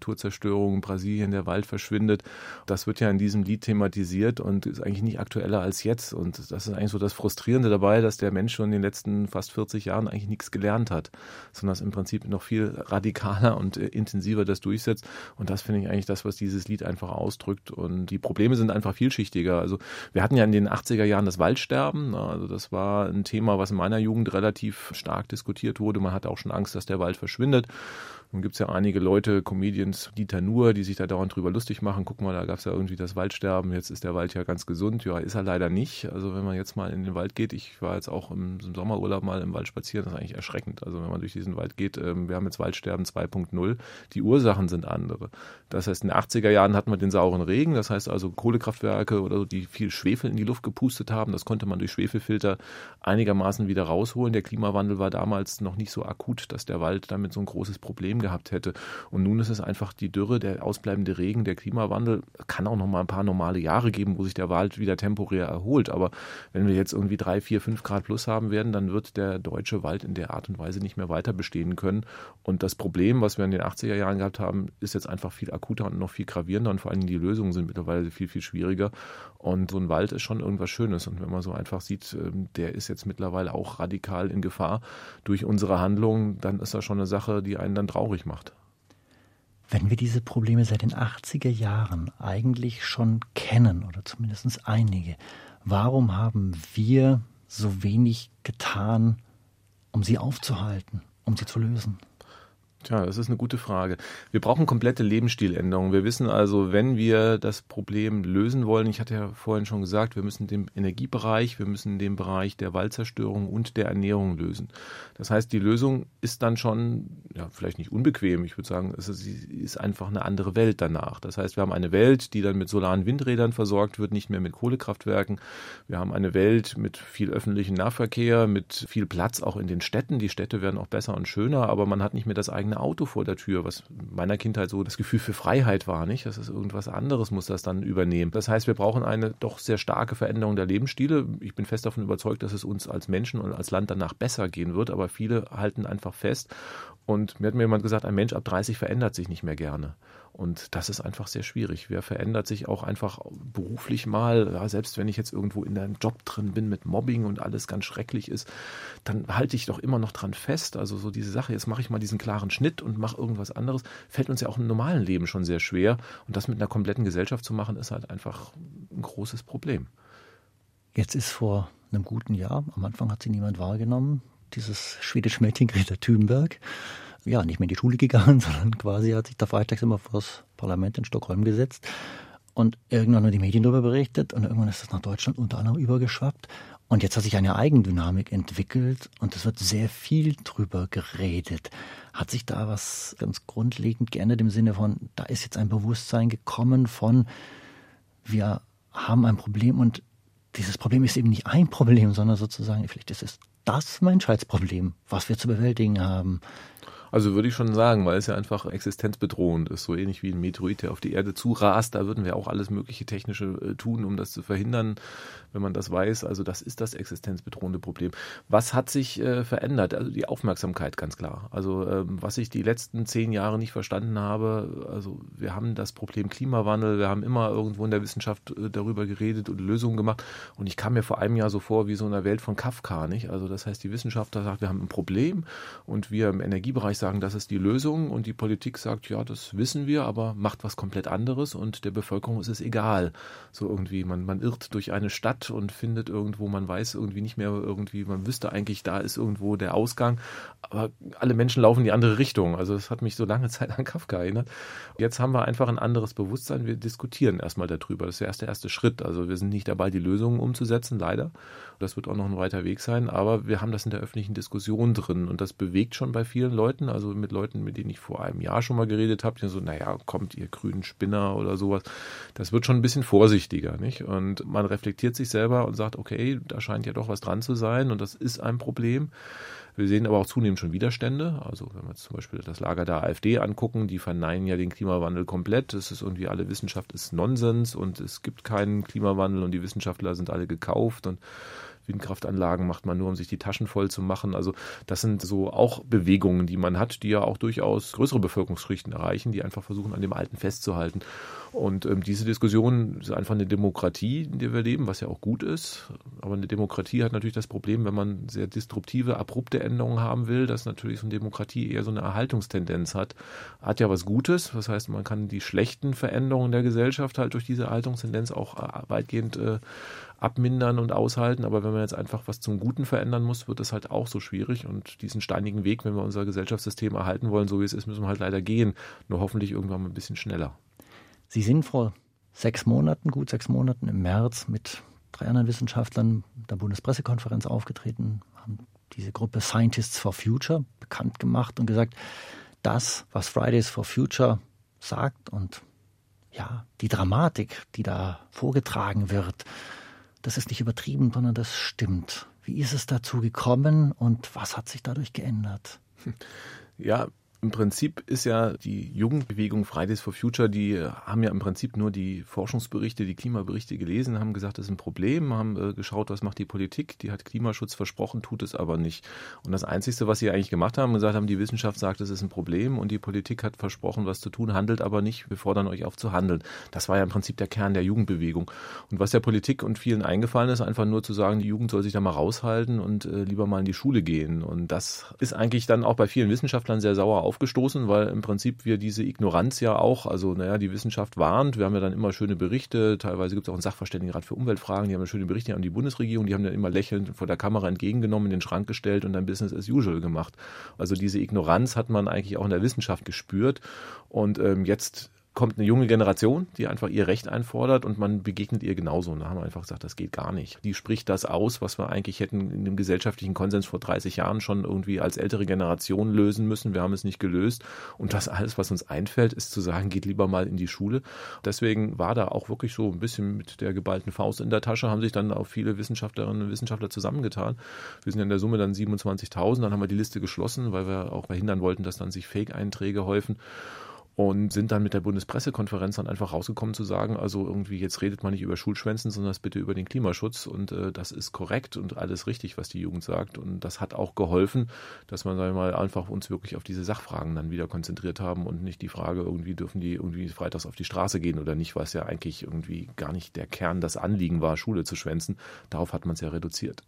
Speaker 3: Waldzerstörung in Brasilien, der Wald verschwindet. Das wird ja in diesem Lied thematisiert und ist eigentlich nicht aktueller als jetzt. Und das ist eigentlich so das Frustrierende dabei, dass der Mensch schon in den letzten fast vierzig Jahren eigentlich nichts gelernt hat, sondern dass im Prinzip noch viel radikaler und äh, intensiver das durchsetzt. Und das finde ich eigentlich das, was dieses Lied einfach ausdrückt. Und die Probleme sind einfach vielschichtiger. Also wir hatten ja in den achtziger Jahren das Waldsterben. Also das war ein Thema, was in meiner Jugend relativ stark diskutiert wurde. Man hatte auch schon Angst, dass der Wald verschwindet. Nun gibt es ja einige Leute, Comedians, Dieter Nuhr, die sich da dauernd drüber lustig machen. Guck mal, da gab es ja irgendwie das Waldsterben, jetzt ist der Wald ja ganz gesund. Ja, ist er leider nicht. Also wenn man jetzt mal in den Wald geht, ich war jetzt auch im Sommerurlaub mal im Wald spazieren, das ist eigentlich erschreckend. Also wenn man durch diesen Wald geht, wir haben jetzt Waldsterben zwei Punkt null, die Ursachen sind andere. Das heißt, in den achtziger Jahren hatten wir den sauren Regen, das heißt also Kohlekraftwerke oder so, die viel Schwefel in die Luft gepustet haben, das konnte man durch Schwefelfilter einigermaßen wieder rausholen. Der Klimawandel war damals noch nicht so akut, dass der Wald damit so ein großes Problem gehabt hätte. Und nun ist es einfach die Dürre, der ausbleibende Regen, der Klimawandel. Kann auch noch mal ein paar normale Jahre geben, wo sich der Wald wieder temporär erholt. Aber wenn wir jetzt irgendwie drei, vier, fünf Grad plus haben werden, dann wird der deutsche Wald in der Art und Weise nicht mehr weiter bestehen können. Und das Problem, was wir in den achtziger Jahren gehabt haben, ist jetzt einfach viel akuter und noch viel gravierender. Und vor allem die Lösungen sind mittlerweile viel, viel schwieriger. Und so ein Wald ist schon irgendwas Schönes. Und wenn man so einfach sieht, der ist jetzt mittlerweile auch radikal in Gefahr durch unsere Handlungen, dann ist das schon eine Sache, die einen dann traurig macht.
Speaker 2: Wenn wir diese Probleme seit den achtziger Jahren eigentlich schon kennen, oder zumindest einige, warum haben wir so wenig getan, um sie aufzuhalten, um sie zu lösen?
Speaker 3: Tja, das ist eine gute Frage. Wir brauchen komplette Lebensstiländerungen. Wir wissen also, wenn wir das Problem lösen wollen, ich hatte ja vorhin schon gesagt, wir müssen den Energiebereich, wir müssen den Bereich der Waldzerstörung und der Ernährung lösen. Das heißt, die Lösung ist dann schon, ja, vielleicht nicht unbequem, ich würde sagen, es ist einfach eine andere Welt danach. Das heißt, wir haben eine Welt, die dann mit solaren Windrädern versorgt wird, nicht mehr mit Kohlekraftwerken. Wir haben eine Welt mit viel öffentlichem Nahverkehr, mit viel Platz auch in den Städten. Die Städte werden auch besser und schöner, aber man hat nicht mehr das eigene Auto vor der Tür, was in meiner Kindheit so das Gefühl für Freiheit war, nicht? Das ist irgendwas anderes, muss das dann übernehmen. Das heißt, wir brauchen eine doch sehr starke Veränderung der Lebensstile. Ich bin fest davon überzeugt, dass es uns als Menschen und als Land danach besser gehen wird, aber viele halten einfach fest. Und mir hat mir jemand gesagt, ein Mensch ab dreißig verändert sich nicht mehr gerne. Und das ist einfach sehr schwierig. Wer verändert sich auch einfach beruflich mal, ja, selbst wenn ich jetzt irgendwo in einem Job drin bin mit Mobbing und alles ganz schrecklich ist, dann halte ich doch immer noch dran fest. Also so diese Sache, jetzt mache ich mal diesen klaren Schnitt und mache irgendwas anderes, fällt uns ja auch im normalen Leben schon sehr schwer. Und das mit einer kompletten Gesellschaft zu machen, ist halt einfach ein großes Problem.
Speaker 2: Jetzt ist vor einem guten Jahr, am Anfang hat sie niemand wahrgenommen, dieses schwedische Mädchen Greta Thunberg, ja, nicht mehr in die Schule gegangen, sondern quasi hat sich da freitags immer vor das Parlament in Stockholm gesetzt und irgendwann haben die Medien darüber berichtet und irgendwann ist das nach Deutschland unter anderem übergeschwappt. Und jetzt hat sich eine Eigendynamik entwickelt und es wird sehr viel drüber geredet. Hat sich da was ganz grundlegend geändert im Sinne von, da ist jetzt ein Bewusstsein gekommen von, wir haben ein Problem und dieses Problem ist eben nicht ein Problem, sondern sozusagen, vielleicht ist es das Menschheitsproblem, was wir zu bewältigen haben.
Speaker 3: Also würde ich schon sagen, weil es ja einfach existenzbedrohend ist, so ähnlich wie ein Meteorit, der auf die Erde zurast. Da würden wir auch alles mögliche Technische äh, tun, um das zu verhindern, wenn man das weiß. Also das ist das existenzbedrohende Problem. Was hat sich äh, verändert? Also die Aufmerksamkeit, ganz klar. Also ähm, was ich die letzten zehn Jahre nicht verstanden habe, also wir haben das Problem Klimawandel, wir haben immer irgendwo in der Wissenschaft äh, darüber geredet und Lösungen gemacht. Und ich kam mir vor einem Jahr so vor wie so in der Welt von Kafka, nicht? Also das heißt, die Wissenschaftler sagt, wir haben ein Problem und wir im Energiebereich sagen, das ist die Lösung und die Politik sagt, ja, das wissen wir, aber macht was komplett anderes und der Bevölkerung ist es egal. So irgendwie, man, man irrt durch eine Stadt und findet irgendwo, man weiß irgendwie nicht mehr irgendwie, man wüsste eigentlich, da ist irgendwo der Ausgang, aber alle Menschen laufen in die andere Richtung. Also das hat mich so lange Zeit an Kafka erinnert. Jetzt haben wir einfach ein anderes Bewusstsein, wir diskutieren erstmal darüber. Das ist erst der erste Schritt. Also wir sind nicht dabei, die Lösungen umzusetzen, leider. Das wird auch noch ein weiter Weg sein, aber wir haben das in der öffentlichen Diskussion drin und das bewegt schon bei vielen Leuten, also mit Leuten, mit denen ich vor einem Jahr schon mal geredet habe, die so, naja, kommt ihr grünen Spinner oder sowas. Das wird schon ein bisschen vorsichtiger, nicht? Und man reflektiert sich selber und sagt, okay, da scheint ja doch was dran zu sein und das ist ein Problem. Wir sehen aber auch zunehmend schon Widerstände. Also wenn wir jetzt zum Beispiel das Lager der AfD angucken, die verneinen ja den Klimawandel komplett. Es ist irgendwie, alle Wissenschaft ist Nonsens und es gibt keinen Klimawandel und die Wissenschaftler sind alle gekauft und Windkraftanlagen macht man nur, um sich die Taschen voll zu machen. Also das sind so auch Bewegungen, die man hat, die ja auch durchaus größere Bevölkerungsschichten erreichen, die einfach versuchen, an dem Alten festzuhalten. Und ähm, diese Diskussion ist einfach eine Demokratie, in der wir leben, was ja auch gut ist. Aber eine Demokratie hat natürlich das Problem, wenn man sehr disruptive, abrupte Änderungen haben will, dass natürlich so eine Demokratie eher so eine Erhaltungstendenz hat. Hat ja was Gutes, das heißt, man kann die schlechten Veränderungen der Gesellschaft halt durch diese Erhaltungstendenz auch weitgehend äh, abmindern und aushalten. Aber wenn man jetzt einfach was zum Guten verändern muss, wird das halt auch so schwierig. Und diesen steinigen Weg, wenn wir unser Gesellschaftssystem erhalten wollen, so wie es ist, müssen wir halt leider gehen. Nur hoffentlich irgendwann mal ein bisschen schneller.
Speaker 2: Sie sind vor sechs Monaten, gut sechs Monaten im März mit drei anderen Wissenschaftlern der Bundespressekonferenz aufgetreten, haben diese Gruppe Scientists for Future bekannt gemacht und gesagt, das, was Fridays for Future sagt und ja, die Dramatik, die da vorgetragen wird, das ist nicht übertrieben, sondern das stimmt. Wie ist es dazu gekommen und was hat sich dadurch geändert?
Speaker 3: Ja, im Prinzip ist ja die Jugendbewegung Fridays for Future, die haben ja im Prinzip nur die Forschungsberichte, die Klimaberichte gelesen, haben gesagt, das ist ein Problem, haben äh, geschaut, was macht die Politik, die hat Klimaschutz versprochen, tut es aber nicht. Und das Einzige, was sie eigentlich gemacht haben, gesagt haben, die Wissenschaft sagt, es ist ein Problem und die Politik hat versprochen, was zu tun, handelt aber nicht, wir fordern euch auf zu handeln. Das war ja im Prinzip der Kern der Jugendbewegung. Und was der Politik und vielen eingefallen ist, einfach nur zu sagen, die Jugend soll sich da mal raushalten und äh, lieber mal in die Schule gehen. Und das ist eigentlich dann auch bei vielen Wissenschaftlern sehr sauer auf aufgestoßen, weil im Prinzip wir diese Ignoranz ja auch, also naja, die Wissenschaft warnt, wir haben ja dann immer schöne Berichte, teilweise gibt es auch einen Sachverständigenrat für Umweltfragen, die haben ja schöne Berichte an die Bundesregierung, die haben dann immer lächelnd vor der Kamera entgegengenommen, in den Schrank gestellt und dann Business as usual gemacht. Also diese Ignoranz hat man eigentlich auch in der Wissenschaft gespürt und ähm, jetzt kommt eine junge Generation, die einfach ihr Recht einfordert und man begegnet ihr genauso. Und da haben wir einfach gesagt, das geht gar nicht. Die spricht das aus, was wir eigentlich hätten in dem gesellschaftlichen Konsens vor dreißig Jahren schon irgendwie als ältere Generation lösen müssen. Wir haben es nicht gelöst. Und das alles, was uns einfällt, ist zu sagen, geht lieber mal in die Schule. Deswegen war da auch wirklich so ein bisschen mit der geballten Faust in der Tasche, haben sich dann auch viele Wissenschaftlerinnen und Wissenschaftler zusammengetan. Wir sind in der Summe dann siebenundzwanzigtausend, dann haben wir die Liste geschlossen, weil wir auch verhindern wollten, dass dann sich Fake-Einträge häufen. Und sind dann mit der Bundespressekonferenz dann einfach rausgekommen zu sagen, also irgendwie jetzt redet man nicht über Schulschwänzen, sondern bitte über den Klimaschutz und äh, das ist korrekt und alles richtig, was die Jugend sagt und das hat auch geholfen, dass man, sagen wir mal, einfach uns wirklich auf diese Sachfragen dann wieder konzentriert haben und nicht die Frage, irgendwie dürfen die irgendwie freitags auf die Straße gehen oder nicht, was ja eigentlich irgendwie gar nicht der Kern, das Anliegen war, Schule zu schwänzen. Darauf hat man es ja reduziert.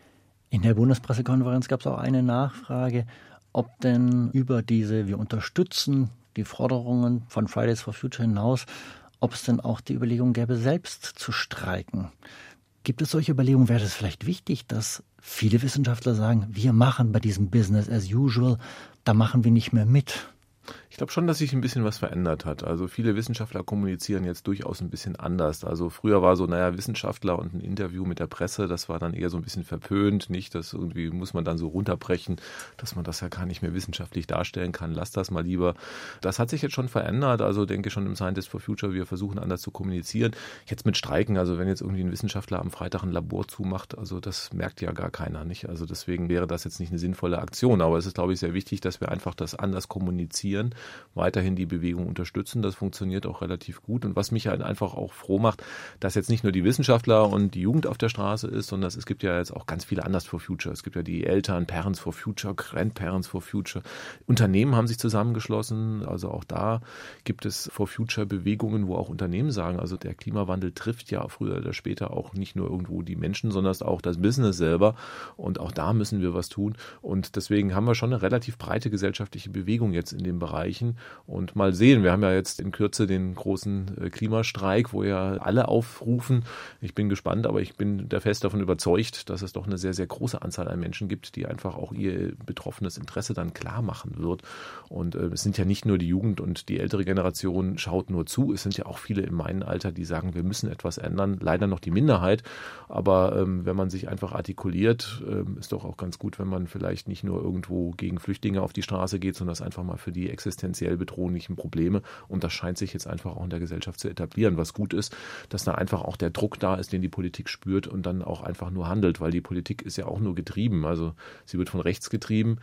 Speaker 2: In der Bundespressekonferenz gab es auch eine Nachfrage, ob denn über diese, wir unterstützen die Forderungen von Fridays for Future hinaus, ob es denn auch die Überlegung gäbe, selbst zu streiken. Gibt es solche Überlegungen? Wäre es vielleicht wichtig, dass viele Wissenschaftler sagen, wir machen bei diesem Business as usual, da machen wir nicht mehr mit?
Speaker 3: Ich glaube schon, dass sich ein bisschen was verändert hat. Also viele Wissenschaftler kommunizieren jetzt durchaus ein bisschen anders. Also früher war so, naja, Wissenschaftler und ein Interview mit der Presse, das war dann eher so ein bisschen verpönt. Nicht, das irgendwie muss man dann so runterbrechen, dass man das ja gar nicht mehr wissenschaftlich darstellen kann. Lass das mal lieber. Das hat sich jetzt schon verändert. Also denke schon im Scientists for Future, wir versuchen anders zu kommunizieren. Jetzt mit Streiken, also wenn jetzt irgendwie ein Wissenschaftler am Freitag ein Labor zumacht, also das merkt ja gar keiner, nicht? Also deswegen wäre das jetzt nicht eine sinnvolle Aktion. Aber es ist, glaube ich, sehr wichtig, dass wir einfach das anders kommunizieren, weiterhin die Bewegung unterstützen. Das funktioniert auch relativ gut. Und was mich halt einfach auch froh macht, dass jetzt nicht nur die Wissenschaftler und die Jugend auf der Straße ist, sondern es gibt ja jetzt auch ganz viele anders for Future. Es gibt ja die Eltern, Parents for Future, Grandparents for Future. Unternehmen haben sich zusammengeschlossen. Also auch da gibt es for Future Bewegungen, wo auch Unternehmen sagen, also der Klimawandel trifft ja früher oder später auch nicht nur irgendwo die Menschen, sondern auch das Business selber. Und auch da müssen wir was tun. Und deswegen haben wir schon eine relativ breite gesellschaftliche Bewegung jetzt in den Bereichen. Und mal sehen, wir haben ja jetzt in Kürze den großen Klimastreik, wo ja alle aufrufen. Ich bin gespannt, aber ich bin der fest davon überzeugt, dass es doch eine sehr, sehr große Anzahl an Menschen gibt, die einfach auch ihr betroffenes Interesse dann klar machen wird. Und äh, es sind ja nicht nur die Jugend und die ältere Generation schaut nur zu. Es sind ja auch viele in meinem Alter, die sagen, wir müssen etwas ändern. Leider noch die Minderheit. Aber ähm, wenn man sich einfach artikuliert, ähm, ist doch auch ganz gut, wenn man vielleicht nicht nur irgendwo gegen Flüchtlinge auf die Straße geht, sondern das einfach mal für die existenziell bedrohlichen Probleme. Und das scheint sich jetzt einfach auch in der Gesellschaft zu etablieren, was gut ist, dass da einfach auch der Druck da ist, den die Politik spürt und dann auch einfach nur handelt, weil die Politik ist ja auch nur getrieben. Also sie wird von rechts getrieben.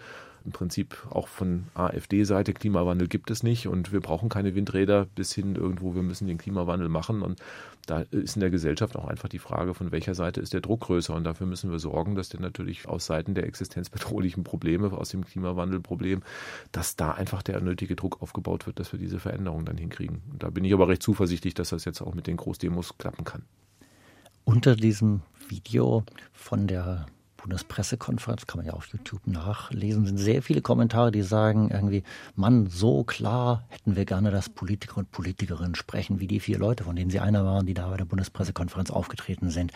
Speaker 3: im Prinzip auch von AfD-Seite, Klimawandel gibt es nicht und wir brauchen keine Windräder bis hin irgendwo, wir müssen den Klimawandel machen. Und da ist in der Gesellschaft auch einfach die Frage, von welcher Seite ist der Druck größer. Und dafür müssen wir sorgen, dass der natürlich aus Seiten der existenzbedrohlichen Probleme, aus dem Klimawandelproblem, dass da einfach der nötige Druck aufgebaut wird, dass wir diese Veränderung dann hinkriegen. Und da bin ich aber recht zuversichtlich, dass das jetzt auch mit den Großdemos klappen kann.
Speaker 2: Unter diesem Video von der Bundespressekonferenz, kann man ja auf YouTube nachlesen, sind sehr viele Kommentare, die sagen irgendwie, Mann, so klar hätten wir gerne, dass Politiker und Politikerinnen sprechen, wie die vier Leute, von denen Sie einer waren, die da bei der Bundespressekonferenz aufgetreten sind.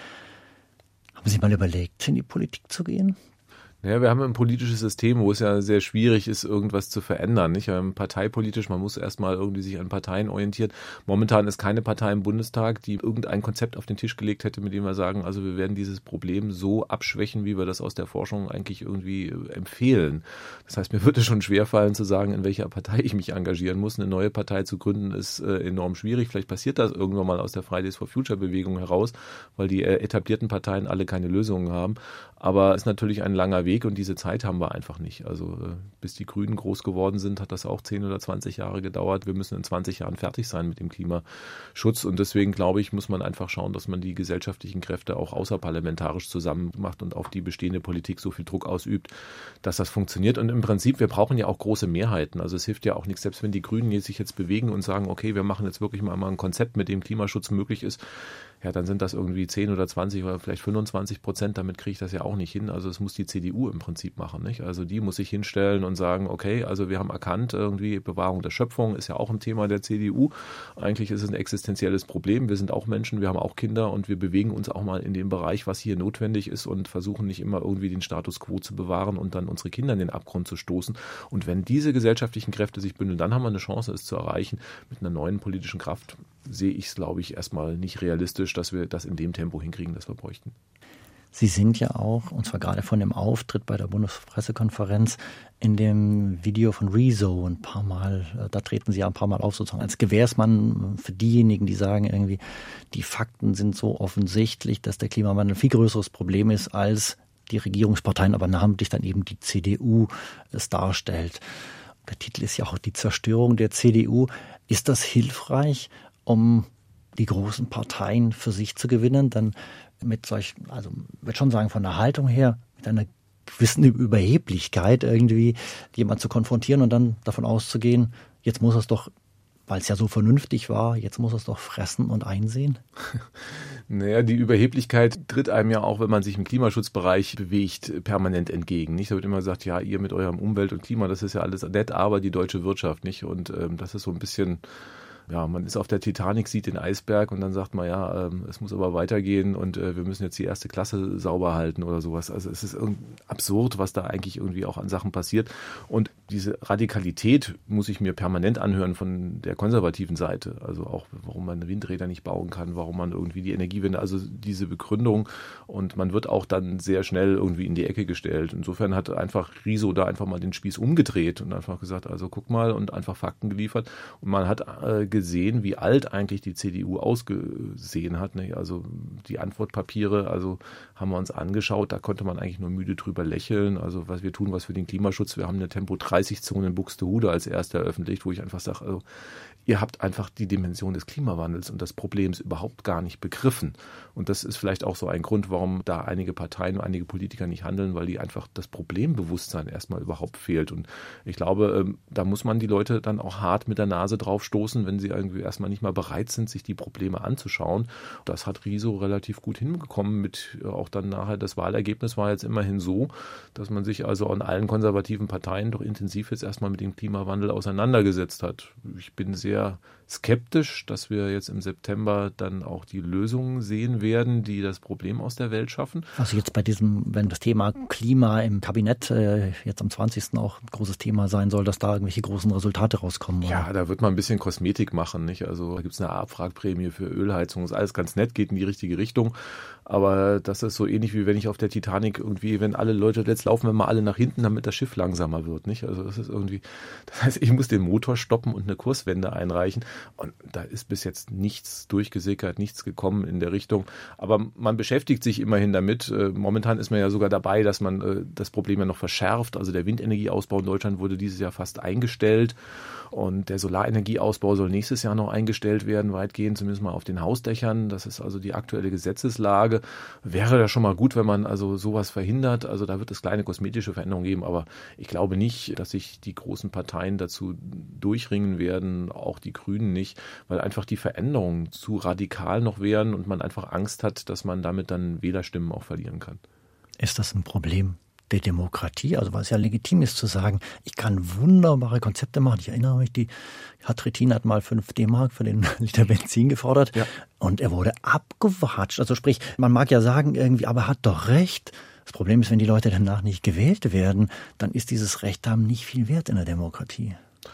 Speaker 2: Haben Sie mal überlegt, in die Politik zu gehen?
Speaker 3: Ja, wir haben ein politisches System, wo es ja sehr schwierig ist, irgendwas zu verändern. Nicht? Parteipolitisch, man muss erstmal irgendwie sich an Parteien orientieren. Momentan ist keine Partei im Bundestag, die irgendein Konzept auf den Tisch gelegt hätte, mit dem wir sagen, also wir werden dieses Problem so abschwächen, wie wir das aus der Forschung eigentlich irgendwie empfehlen. Das heißt, mir würde es schon schwerfallen zu sagen, in welcher Partei ich mich engagieren muss. Eine neue Partei zu gründen ist äh, enorm schwierig. Vielleicht passiert das irgendwann mal aus der Fridays for Future Bewegung heraus, weil die äh, etablierten Parteien alle keine Lösungen haben. Aber es ist natürlich ein langer Weg und diese Zeit haben wir einfach nicht. Also äh, bis die Grünen groß geworden sind, hat das auch zehn oder zwanzig Jahre gedauert. Wir müssen in zwanzig Jahren fertig sein mit dem Klimaschutz und deswegen glaube ich, muss man einfach schauen, dass man die gesellschaftlichen Kräfte auch außerparlamentarisch zusammen macht und auf die bestehende Politik so viel Druck ausübt, dass das funktioniert. Und im Prinzip, wir brauchen ja auch große Mehrheiten. Also es hilft ja auch nichts, selbst wenn die Grünen sich jetzt bewegen und sagen, okay, wir machen jetzt wirklich mal ein Konzept, mit dem Klimaschutz möglich ist. Ja, dann sind das irgendwie zehn oder zwanzig oder vielleicht fünfundzwanzig Prozent. Damit kriege ich das ja auch nicht hin. Also es muss die C D U im Prinzip machen, nicht? Also die muss sich hinstellen und sagen, okay, also wir haben erkannt, irgendwie Bewahrung der Schöpfung ist ja auch ein Thema der C D U. Eigentlich ist es ein existenzielles Problem. Wir sind auch Menschen, wir haben auch Kinder und wir bewegen uns auch mal in dem Bereich, was hier notwendig ist und versuchen nicht immer irgendwie den Status quo zu bewahren und dann unsere Kinder in den Abgrund zu stoßen. Und wenn diese gesellschaftlichen Kräfte sich bündeln, dann haben wir eine Chance, es zu erreichen. Mit einer neuen politischen Kraft sehe ich es, glaube ich, erstmal nicht realistisch, dass wir das in dem Tempo hinkriegen, das wir bräuchten.
Speaker 2: Sie sind ja auch, und zwar gerade von dem Auftritt bei der Bundespressekonferenz, in dem Video von Rezo ein paar Mal, da treten Sie ja ein paar Mal auf, sozusagen als Gewährsmann für diejenigen, die sagen irgendwie, die Fakten sind so offensichtlich, dass der Klimawandel ein viel größeres Problem ist, als die Regierungsparteien, aber namentlich dann eben die C D U es darstellt. Der Titel ist ja auch die Zerstörung der C D U. Ist das hilfreich, um die großen Parteien für sich zu gewinnen, dann mit solch, also ich würde schon sagen, von der Haltung her, mit einer gewissen Überheblichkeit irgendwie jemand zu konfrontieren und dann davon auszugehen, jetzt muss es doch, weil es ja so vernünftig war, jetzt muss es doch fressen und einsehen?
Speaker 3: Naja, die Überheblichkeit tritt einem ja auch, wenn man sich im Klimaschutzbereich bewegt, permanent entgegen. Nicht? Da wird immer gesagt, ja, ihr mit eurem Umwelt und Klima, das ist ja alles nett, aber die deutsche Wirtschaft nicht. Und ähm, das ist so ein bisschen... Ja, man ist auf der Titanic, sieht den Eisberg und dann sagt man, ja, ähm, es muss aber weitergehen und äh, wir müssen jetzt die erste Klasse sauber halten oder sowas. Also es ist absurd, was da eigentlich irgendwie auch an Sachen passiert. Und diese Radikalität muss ich mir permanent anhören von der konservativen Seite. Also auch, warum man Windräder nicht bauen kann, warum man irgendwie die Energiewende, also diese Begründung. Und man wird auch dann sehr schnell irgendwie in die Ecke gestellt. Insofern hat einfach Rezo da einfach mal den Spieß umgedreht und einfach gesagt, also guck mal, und einfach Fakten geliefert. Und man hat äh, gesehen, wie alt eigentlich die C D U ausgesehen hat. Ne? Also die Antwortpapiere, also haben wir uns angeschaut, da konnte man eigentlich nur müde drüber lächeln. Also was wir tun, was für den Klimaschutz. Wir haben eine Tempo dreißig Zone in Buxtehude als erste eröffentlicht, wo ich einfach sage, also ihr habt einfach die Dimension des Klimawandels und des Problems überhaupt gar nicht begriffen. Und das ist vielleicht auch so ein Grund, warum da einige Parteien und einige Politiker nicht handeln, weil die einfach das Problembewusstsein erstmal überhaupt fehlt. Und ich glaube, da muss man die Leute dann auch hart mit der Nase drauf stoßen, wenn sie irgendwie erstmal nicht mal bereit sind, sich die Probleme anzuschauen. Das hat Rezo relativ gut hinbekommen mit auch dann nachher, das Wahlergebnis war jetzt immerhin so, dass man sich also an allen konservativen Parteien doch intensiv jetzt erstmal mit dem Klimawandel auseinandergesetzt hat. Ich bin sehr skeptisch, dass wir jetzt im September dann auch die Lösungen sehen werden, die das Problem aus der Welt schaffen.
Speaker 2: Also jetzt bei diesem, wenn das Thema Klima im Kabinett äh, jetzt am zwanzigsten auch ein großes Thema sein soll, dass da irgendwelche großen Resultate rauskommen. Oder?
Speaker 3: Ja, da wird man ein bisschen Kosmetik machen, nicht? Also da gibt es eine Abwrackprämie für Ölheizung, ist alles ganz nett, geht in die richtige Richtung. Aber das ist so ähnlich wie wenn ich auf der Titanic irgendwie, wenn alle Leute, jetzt laufen wir mal alle nach hinten, damit das Schiff langsamer wird, nicht? Also das ist irgendwie, das heißt, ich muss den Motor stoppen und eine Kurswende einreichen. Und da ist bis jetzt nichts durchgesickert, nichts gekommen in der Richtung. Aber man beschäftigt sich immerhin damit. Momentan ist man ja sogar dabei, dass man das Problem ja noch verschärft. Also der Windenergieausbau in Deutschland wurde dieses Jahr fast eingestellt. Und der Solarenergieausbau soll nächstes Jahr noch eingestellt werden, weitgehend zumindest mal auf den Hausdächern. Das ist also die aktuelle Gesetzeslage. Wäre ja schon mal gut, wenn man also sowas verhindert. Also da wird es kleine kosmetische Veränderungen geben, aber ich glaube nicht, dass sich die großen Parteien dazu durchringen werden, auch die Grünen nicht, weil einfach die Veränderungen zu radikal noch wären und man einfach Angst hat, dass man damit dann Wählerstimmen auch verlieren kann.
Speaker 2: Ist das ein Problem der Demokratie, also weil es ja legitim ist zu sagen, ich kann wunderbare Konzepte machen. Ich erinnere mich, die Hatretin hat mal fünf D-Mark für den Liter Benzin gefordert, ja, und er wurde abgewatscht. Also sprich, man mag ja sagen irgendwie, aber er hat doch recht. Das Problem ist, wenn die Leute danach nicht gewählt werden, dann ist dieses Recht haben nicht viel wert in der Demokratie.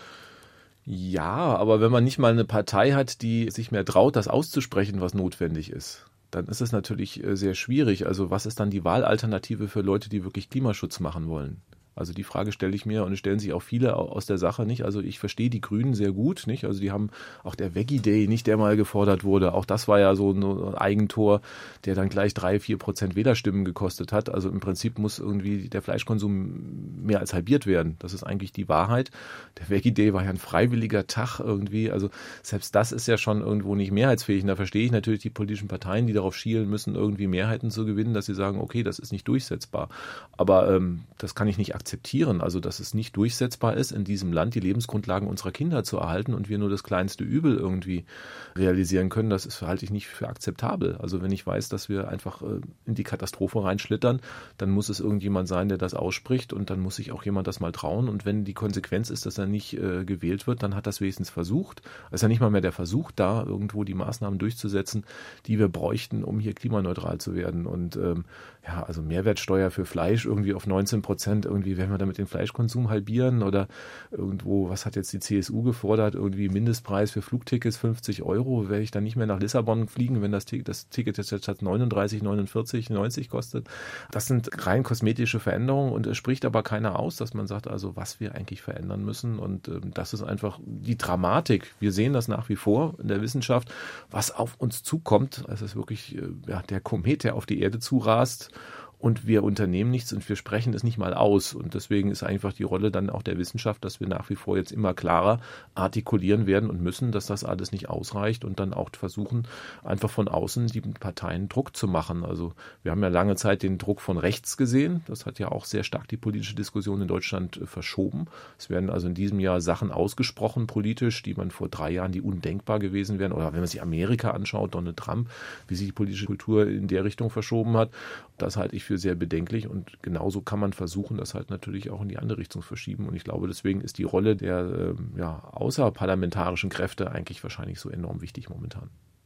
Speaker 3: Ja, aber wenn man nicht mal eine Partei hat, die sich mehr traut, das auszusprechen, was notwendig ist, dann ist es natürlich sehr schwierig. Also was ist dann die Wahlalternative für Leute, die wirklich Klimaschutz machen wollen? Also die Frage stelle ich mir und es stellen sich auch viele aus der Sache nicht. Also ich verstehe die Grünen sehr gut, nicht? Also die haben auch der Veggie Day, nicht der mal gefordert wurde. Auch das war ja so ein Eigentor, der dann gleich drei, vier Prozent Wählerstimmen gekostet hat. Also im Prinzip muss irgendwie der Fleischkonsum mehr als halbiert werden. Das ist eigentlich die Wahrheit. Der Veggie Day war ja ein freiwilliger Tag irgendwie. Also selbst das ist ja schon irgendwo nicht mehrheitsfähig. Und da verstehe ich natürlich die politischen Parteien, die darauf schielen müssen, irgendwie Mehrheiten zu gewinnen, dass sie sagen, okay, das ist nicht durchsetzbar. Aber ähm, das kann ich nicht akzeptieren. akzeptieren, also dass es nicht durchsetzbar ist, in diesem Land die Lebensgrundlagen unserer Kinder zu erhalten und wir nur das kleinste Übel irgendwie realisieren können, das ist, halte ich nicht für akzeptabel. Also wenn ich weiß, dass wir einfach äh, in die Katastrophe reinschlittern, dann muss es irgendjemand sein, der das ausspricht und dann muss sich auch jemand das mal trauen und wenn die Konsequenz ist, dass er nicht äh, gewählt wird, dann hat das wenigstens versucht. Es ist ja nicht mal mehr der Versuch da, irgendwo die Maßnahmen durchzusetzen, die wir bräuchten, um hier klimaneutral zu werden und ähm, ja, also Mehrwertsteuer für Fleisch irgendwie auf neunzehn Prozent, irgendwie werden wir damit den Fleischkonsum halbieren oder irgendwo, was hat jetzt die C S U gefordert, irgendwie Mindestpreis für Flugtickets fünfzig Euro, werde ich dann nicht mehr nach Lissabon fliegen, wenn das, T- das Ticket jetzt statt neununddreißig, neunundvierzig, neunzig kostet. Das sind rein kosmetische Veränderungen und es spricht aber keiner aus, dass man sagt, also was wir eigentlich verändern müssen und ähm, das ist einfach die Dramatik. Wir sehen das nach wie vor in der Wissenschaft, was auf uns zukommt. Es ist wirklich äh, ja, der Komet, der auf die Erde zurast. Und wir unternehmen nichts und wir sprechen es nicht mal aus. Und deswegen ist einfach die Rolle dann auch der Wissenschaft, dass wir nach wie vor jetzt immer klarer artikulieren werden und müssen, dass das alles nicht ausreicht und dann auch versuchen, einfach von außen die Parteien Druck zu machen. Also wir haben ja lange Zeit den Druck von rechts gesehen. Das hat ja auch sehr stark die politische Diskussion in Deutschland verschoben. Es werden also in diesem Jahr Sachen ausgesprochen politisch, die man vor drei Jahren die undenkbar gewesen wären. Oder wenn man sich Amerika anschaut, Donald Trump, wie sich die politische Kultur in der Richtung verschoben hat. Das halte ich für sehr bedenklich und genauso kann man versuchen, das halt natürlich auch in die andere Richtung zu verschieben und ich glaube, deswegen ist die Rolle der äh, ja, außerparlamentarischen Kräfte eigentlich wahrscheinlich so enorm wichtig momentan.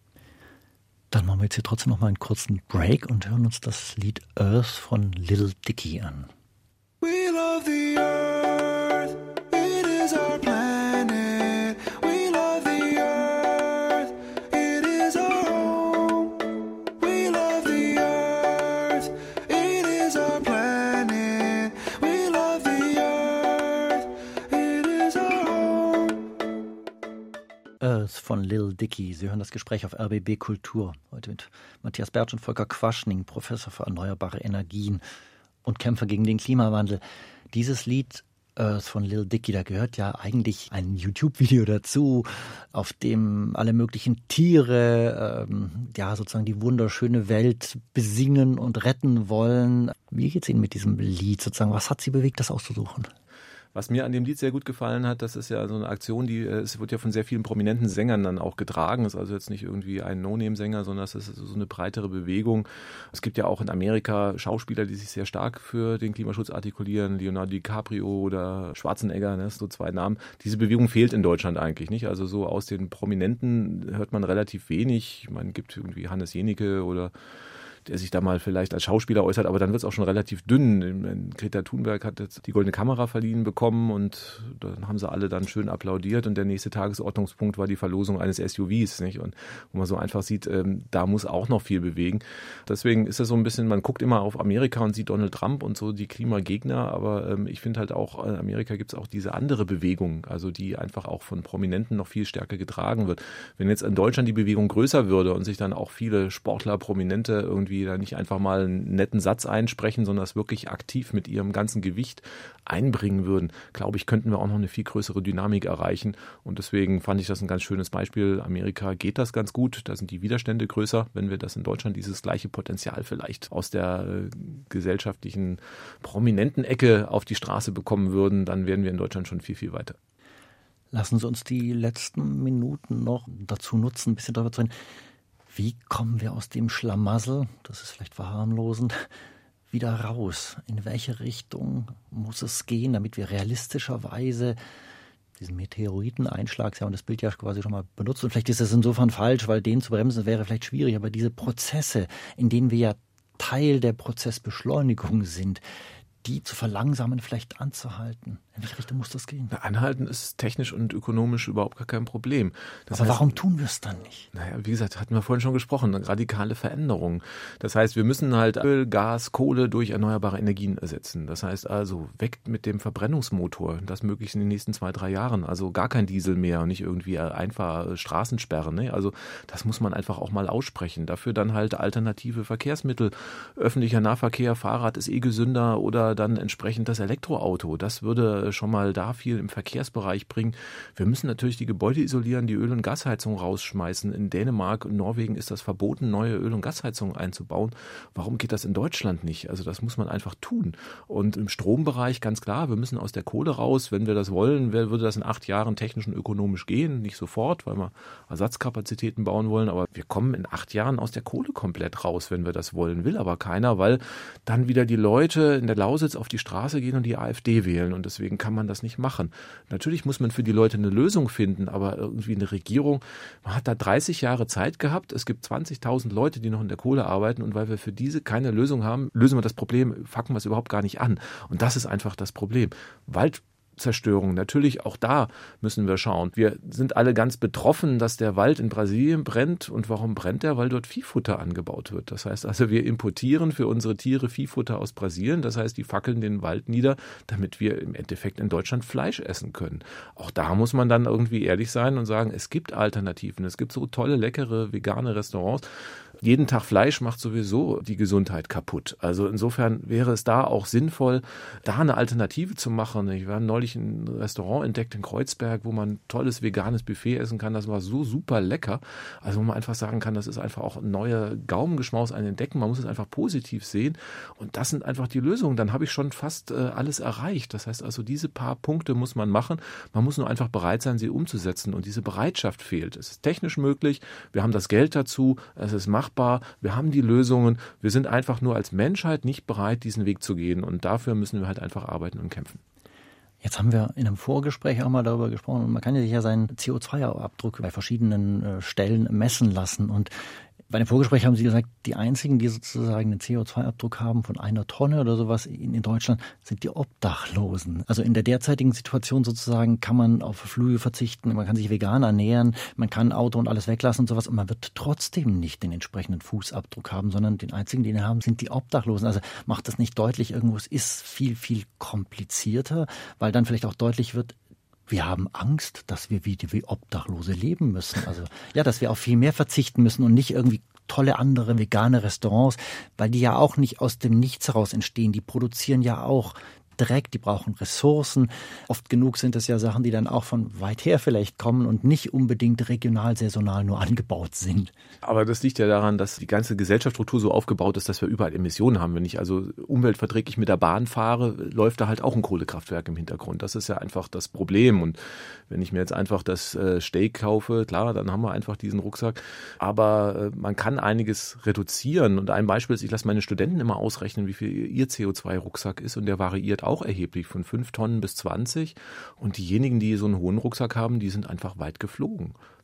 Speaker 2: Dann machen wir jetzt hier trotzdem noch mal einen kurzen Break und hören uns das Lied Earth von Lil Dicky an.
Speaker 4: We love the earth, it is our planet. We love the earth, it is our home. We love the earth, it is our planet. We love the earth, it is our home.
Speaker 2: Earth von Lil Dicky. Sie hören das Gespräch auf R B B Kultur. Heute mit Matthias Bertsch und Volker Quaschning, Professor für erneuerbare Energien und Kämpfer gegen den Klimawandel. Dieses Lied Earth von Lil Dicky, da gehört ja eigentlich ein YouTube-Video dazu, auf dem alle möglichen Tiere ähm, ja sozusagen die wunderschöne Welt besingen und retten wollen. Wie geht's Ihnen mit diesem Lied sozusagen? Was hat Sie bewegt, das auszusuchen?
Speaker 3: Was mir an dem Lied sehr gut gefallen hat, das ist ja so eine Aktion, die es wird ja von sehr vielen prominenten Sängern dann auch getragen. Es ist also jetzt nicht irgendwie ein No-Name-Sänger, sondern es ist so eine breitere Bewegung. Es gibt ja auch in Amerika Schauspieler, die sich sehr stark für den Klimaschutz artikulieren, Leonardo DiCaprio oder Schwarzenegger, ne, so zwei Namen. Diese Bewegung fehlt in Deutschland eigentlich nicht. Also so aus den Prominenten hört man relativ wenig. Man gibt irgendwie Hannes Jenicke oder der sich da mal vielleicht als Schauspieler äußert, aber dann wird es auch schon relativ dünn. Greta Thunberg hat jetzt die Goldene Kamera verliehen bekommen und dann haben sie alle dann schön applaudiert und der nächste Tagesordnungspunkt war die Verlosung eines S U Vs, nicht? Und wo man so einfach sieht, ähm, da muss auch noch viel bewegen. Deswegen ist es so ein bisschen, man guckt immer auf Amerika und sieht Donald Trump und so die Klimagegner, aber ähm, ich finde halt auch, in Amerika gibt es auch diese andere Bewegung, also die einfach auch von Prominenten noch viel stärker getragen wird. Wenn jetzt in Deutschland die Bewegung größer würde und sich dann auch viele Sportler, Prominente irgendwie da nicht einfach mal einen netten Satz einsprechen, sondern das wirklich aktiv mit ihrem ganzen Gewicht einbringen würden, glaube ich, könnten wir auch noch eine viel größere Dynamik erreichen. Und deswegen fand ich das ein ganz schönes Beispiel. Amerika geht das ganz gut, da sind die Widerstände größer. Wenn wir das in Deutschland, dieses gleiche Potenzial vielleicht aus der äh, gesellschaftlichen prominenten Ecke auf die Straße bekommen würden, dann wären wir in Deutschland schon viel, viel weiter.
Speaker 2: Lassen Sie uns die letzten Minuten noch dazu nutzen, ein bisschen darüber zu reden. Wie kommen wir aus dem Schlamassel, das ist vielleicht verharmlosend, wieder raus? In welche Richtung muss es gehen, damit wir realistischerweise diesen Meteoriteneinschlag, Sie haben das Bild ja quasi schon mal benutzt und vielleicht ist es insofern falsch, weil den zu bremsen wäre vielleicht schwierig, aber diese Prozesse, in denen wir ja Teil der Prozessbeschleunigung sind, die zu verlangsamen, vielleicht anzuhalten. In welche Richtung muss das gehen?
Speaker 3: Anhalten ist technisch und ökonomisch überhaupt gar kein Problem. Das
Speaker 2: Aber
Speaker 3: heißt,
Speaker 2: warum tun wir es dann nicht?
Speaker 3: Naja, wie gesagt, hatten wir vorhin schon gesprochen, eine radikale Veränderung. Das heißt, wir müssen halt Öl, Gas, Kohle durch erneuerbare Energien ersetzen. Das heißt also, weg mit dem Verbrennungsmotor, das möglichst in den nächsten zwei, drei Jahren. Also gar kein Diesel mehr und nicht irgendwie einfach Straßensperren. Ne? Also das muss man einfach auch mal aussprechen. Dafür dann halt alternative Verkehrsmittel, öffentlicher Nahverkehr, Fahrrad ist eh gesünder oder dann entsprechend das Elektroauto. Das würde schon mal da viel im Verkehrsbereich bringen. Wir müssen natürlich die Gebäude isolieren, die Öl- und Gasheizung rausschmeißen. In Dänemark und Norwegen ist das verboten, neue Öl- und Gasheizungen einzubauen. Warum geht das in Deutschland nicht? Also das muss man einfach tun. Und im Strombereich ganz klar, wir müssen aus der Kohle raus. Wenn wir das wollen, würde das in acht Jahren technisch und ökonomisch gehen. Nicht sofort, weil wir Ersatzkapazitäten bauen wollen. Aber wir kommen in acht Jahren aus der Kohle komplett raus, wenn wir das wollen. Will aber keiner, weil dann wieder die Leute in der Lausitz auf die Straße gehen und die AfD wählen. Und deswegen kann man das nicht machen. Natürlich muss man für die Leute eine Lösung finden, aber irgendwie eine Regierung, man hat da dreißig Jahre Zeit gehabt, es gibt zwanzigtausend Leute, die noch in der Kohle arbeiten und weil wir für diese keine Lösung haben, lösen wir das Problem, facken wir es überhaupt gar nicht an. Und das ist einfach das Problem. Wald Zerstörung. Natürlich, auch da müssen wir schauen. Wir sind alle ganz betroffen, dass der Wald in Brasilien brennt. Und warum brennt er? Weil dort Viehfutter angebaut wird. Das heißt also, wir importieren für unsere Tiere Viehfutter aus Brasilien. Das heißt, die fackeln den Wald nieder, damit wir im Endeffekt in Deutschland Fleisch essen können. Auch da muss man dann irgendwie ehrlich sein und sagen, es gibt Alternativen. Es gibt so tolle, leckere, vegane Restaurants. Jeden Tag Fleisch macht sowieso die Gesundheit kaputt. Also insofern wäre es da auch sinnvoll, da eine Alternative zu machen. Ich war neulich ein Restaurant entdeckt in Kreuzberg, wo man tolles veganes Buffet essen kann. Das war so super lecker. Also wo man einfach sagen kann, das ist einfach auch ein neuer Gaumengeschmaus, ein Entdecken. Man muss es einfach positiv sehen. Und das sind einfach die Lösungen. Dann habe ich schon fast äh, alles erreicht. Das heißt also, diese paar Punkte muss man machen. Man muss nur einfach bereit sein, sie umzusetzen. Und diese Bereitschaft fehlt. Es ist technisch möglich. Wir haben das Geld dazu. Es ist machbar. Wir haben die Lösungen. Wir sind einfach nur als Menschheit nicht bereit, diesen Weg zu gehen. Und dafür müssen wir halt einfach arbeiten und kämpfen.
Speaker 2: Jetzt haben wir in einem Vorgespräch auch mal darüber gesprochen und man kann ja sich ja seinen C O zwei Abdruck bei verschiedenen äh, Stellen messen lassen und bei dem Vorgespräch haben Sie gesagt, die einzigen, die sozusagen einen C O zwei Abdruck haben von einer Tonne oder sowas in, in Deutschland, sind die Obdachlosen. Also in der derzeitigen Situation sozusagen kann man auf Flüge verzichten, man kann sich vegan ernähren, man kann Auto und alles weglassen und sowas und man wird trotzdem nicht den entsprechenden Fußabdruck haben, sondern den einzigen, den wir haben, sind die Obdachlosen. Also macht das nicht deutlich, irgendwo es ist viel, viel komplizierter, weil dann vielleicht auch deutlich wird, wir haben Angst, dass wir wie, wie Obdachlose leben müssen. Also ja, dass wir auf viel mehr verzichten müssen und nicht irgendwie tolle andere vegane Restaurants, weil die ja auch nicht aus dem Nichts heraus entstehen. Die produzieren ja auch Dreck, die brauchen Ressourcen. Oft genug sind das ja Sachen, die dann auch von weit her vielleicht kommen und nicht unbedingt regional, saisonal nur angebaut sind.
Speaker 3: Aber das liegt ja daran, dass die ganze Gesellschaftsstruktur so aufgebaut ist, dass wir überall Emissionen haben. Wenn ich also umweltverträglich mit der Bahn fahre, läuft da halt auch ein Kohlekraftwerk im Hintergrund. Das ist ja einfach das Problem. Und wenn ich mir jetzt einfach das Steak kaufe, klar, dann haben wir einfach diesen Rucksack. Aber man kann einiges reduzieren. Und ein Beispiel ist, ich lasse meine Studenten immer ausrechnen, wie viel ihr C O zwei Rucksack ist. Und der variiert auch erheblich von fünf Tonnen bis zwanzig. Und diejenigen, die so einen hohen Rucksack haben, die sind einfach weit geflogen.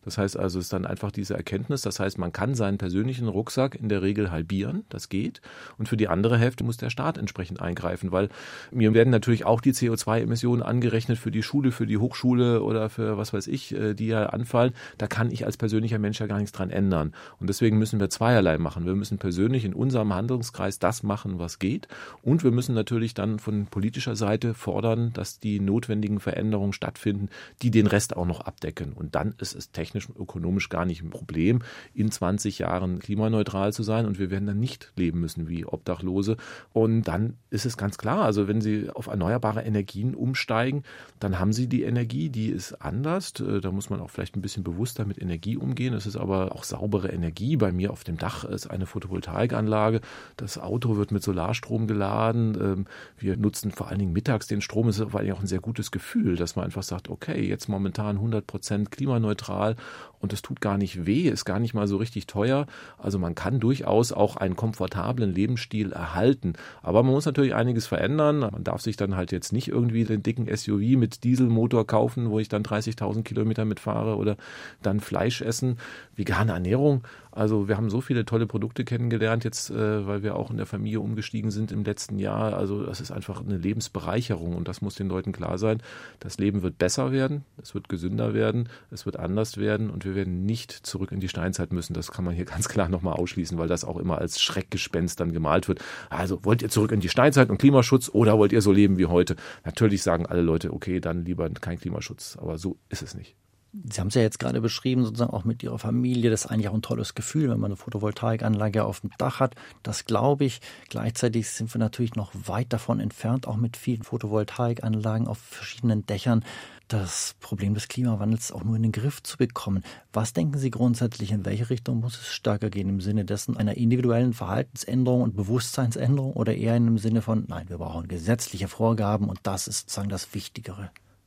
Speaker 3: Das heißt also, es ist dann einfach diese Erkenntnis, das heißt, man kann seinen persönlichen Rucksack in der Regel halbieren, das geht. Und für die andere Hälfte muss der Staat entsprechend eingreifen, weil mir werden natürlich auch die C O zwei Emissionen angerechnet für die Schule, für die Hochschule oder für was weiß ich, die ja anfallen. Da kann ich als persönlicher Mensch ja gar nichts dran ändern. Und deswegen müssen wir zweierlei machen. Wir müssen persönlich in unserem Handlungskreis das machen, was geht. Und wir müssen natürlich dann von politischer Seite fordern, dass die notwendigen Veränderungen stattfinden, die den Rest auch noch abdecken. Und dann ist es technisch und ökonomisch gar nicht ein Problem, in zwanzig Jahren klimaneutral zu sein, und wir werden dann nicht leben müssen wie Obdachlose. Und dann ist es ganz klar, also wenn Sie auf erneuerbare Energien umsteigen, dann haben Sie die Energie, die ist anders. Da muss man auch vielleicht ein bisschen bewusster mit Energie umgehen. Es ist aber auch saubere Energie. Bei mir auf dem Dach ist eine Photovoltaikanlage. Das Auto wird mit Solarstrom geladen. Wir nutzen vor allen Dingen mittags den Strom. Es ist vor allen Dingen auch ein sehr gutes Gefühl, dass man einfach sagt, okay, jetzt momentan hundert Prozent klimaneutral und es tut gar nicht weh, ist gar nicht mal so richtig teuer. Also man kann durchaus auch einen komfortablen Lebensstil erhalten. Aber man muss natürlich einiges verändern. Man darf sich dann halt jetzt nicht irgendwie den dicken S U V mit Dieselmotor kaufen, wo ich dann dreißigtausend Kilometer mitfahre, oder dann Fleisch essen. Vegane Ernährung. Also wir haben so viele tolle Produkte kennengelernt jetzt, äh, weil wir auch in der Familie umgestiegen sind im letzten Jahr. Also das ist einfach eine Lebensbereicherung, und das muss den Leuten klar sein. Das Leben wird besser werden, es wird gesünder werden, es wird anders werden, und wir werden nicht zurück in die Steinzeit müssen. Das kann man hier ganz klar nochmal ausschließen, weil das auch immer als Schreckgespenst dann gemalt wird. Also wollt ihr zurück in die Steinzeit und Klimaschutz, oder wollt ihr so leben wie heute? Natürlich sagen alle Leute, okay, dann lieber kein Klimaschutz, aber so ist es nicht.
Speaker 2: Sie haben es ja jetzt gerade beschrieben, sozusagen auch mit Ihrer Familie. Das ist eigentlich auch ein tolles Gefühl, wenn man eine Photovoltaikanlage auf dem Dach hat. Das glaube ich. Gleichzeitig sind wir natürlich noch weit davon entfernt, auch mit vielen Photovoltaikanlagen auf verschiedenen Dächern, das Problem des Klimawandels auch nur in den Griff zu bekommen. Was denken Sie grundsätzlich, in welche Richtung muss es stärker gehen? Im Sinne dessen einer individuellen Verhaltensänderung und Bewusstseinsänderung, oder eher in dem Sinne von, nein, wir brauchen gesetzliche Vorgaben und das ist sozusagen das Wichtigere?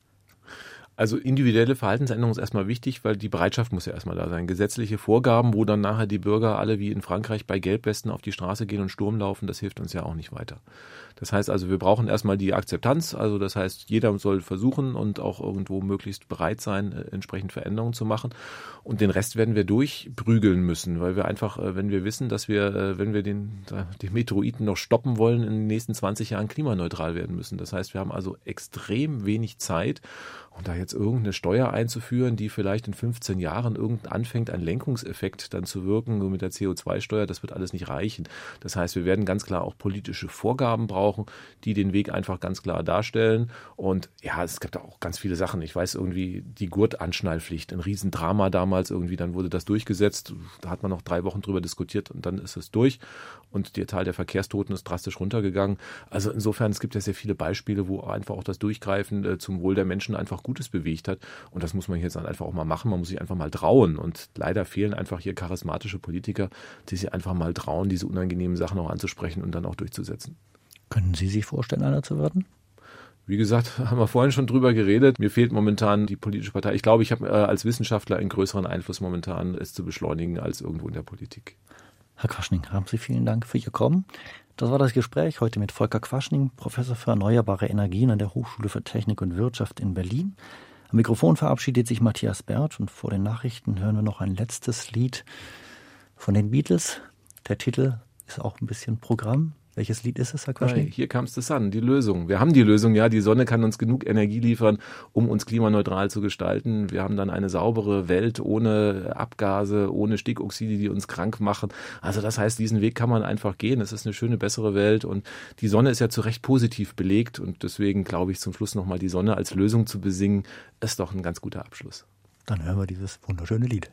Speaker 3: Also individuelle Verhaltensänderung ist erstmal wichtig, weil die Bereitschaft muss ja erstmal da sein. Gesetzliche Vorgaben, wo dann nachher die Bürger alle wie in Frankreich bei Gelbwesten auf die Straße gehen und Sturm laufen, das hilft uns ja auch nicht weiter. Das heißt also, wir brauchen erstmal die Akzeptanz. Also das heißt, jeder soll versuchen und auch irgendwo möglichst bereit sein, entsprechend Veränderungen zu machen. Und den Rest werden wir durchprügeln müssen, weil wir einfach, wenn wir wissen, dass wir, wenn wir den, den Meteoriten noch stoppen wollen, in den nächsten zwanzig Jahren klimaneutral werden müssen. Das heißt, wir haben also extrem wenig Zeit. Und da jetzt irgendeine Steuer einzuführen, die vielleicht in fünfzehn Jahren irgend anfängt, ein Lenkungseffekt dann zu wirken, so mit der C O zwei Steuer, das wird alles nicht reichen. Das heißt, wir werden ganz klar auch politische Vorgaben brauchen, die den Weg einfach ganz klar darstellen. Und ja, es gibt auch ganz viele Sachen. Ich weiß irgendwie, die Gurtanschnallpflicht, ein Riesendrama damals irgendwie, dann wurde das durchgesetzt. Da hat man noch drei Wochen drüber diskutiert und dann ist es durch. Und die Zahl der Verkehrstoten ist drastisch runtergegangen. Also insofern, es gibt ja sehr viele Beispiele, wo einfach auch das Durchgreifen äh, zum Wohl der Menschen einfach Gutes bewegt hat. Und das muss man jetzt einfach auch mal machen. Man muss sich einfach mal trauen. Und leider fehlen einfach hier charismatische Politiker, die sich einfach mal trauen, diese unangenehmen Sachen auch anzusprechen und dann auch durchzusetzen.
Speaker 2: Können Sie sich vorstellen, einer zu werden?
Speaker 3: Wie gesagt, haben wir vorhin schon drüber geredet. Mir fehlt momentan die politische Partei. Ich glaube, ich habe äh, als Wissenschaftler einen größeren Einfluss momentan, es zu beschleunigen, als irgendwo in der Politik.
Speaker 2: Herr Quaschning, haben Sie vielen Dank für Ihr Kommen. Das war das Gespräch heute mit Volker Quaschning, Professor für erneuerbare Energien an der Hochschule für Technik und Wirtschaft in Berlin. Am Mikrofon verabschiedet sich Matthias Bert, und vor den Nachrichten hören wir noch ein letztes Lied von den Beatles. Der Titel ist auch ein bisschen Programm. Welches Lied ist es, Herr Quaschning?
Speaker 3: Here Comes the Sun, die Lösung. Wir haben die Lösung, ja. Die Sonne kann uns genug Energie liefern, um uns klimaneutral zu gestalten. Wir haben dann eine saubere Welt ohne Abgase, ohne Stickoxide, die uns krank machen. Also das heißt, diesen Weg kann man einfach gehen. Es ist eine schöne, bessere Welt, und die Sonne ist ja zu Recht positiv belegt, und deswegen glaube ich, zum Schluss nochmal die Sonne als Lösung zu besingen, ist doch ein ganz guter Abschluss.
Speaker 2: Dann hören wir dieses wunderschöne Lied.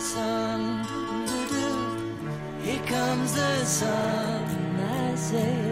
Speaker 4: Sun, I say.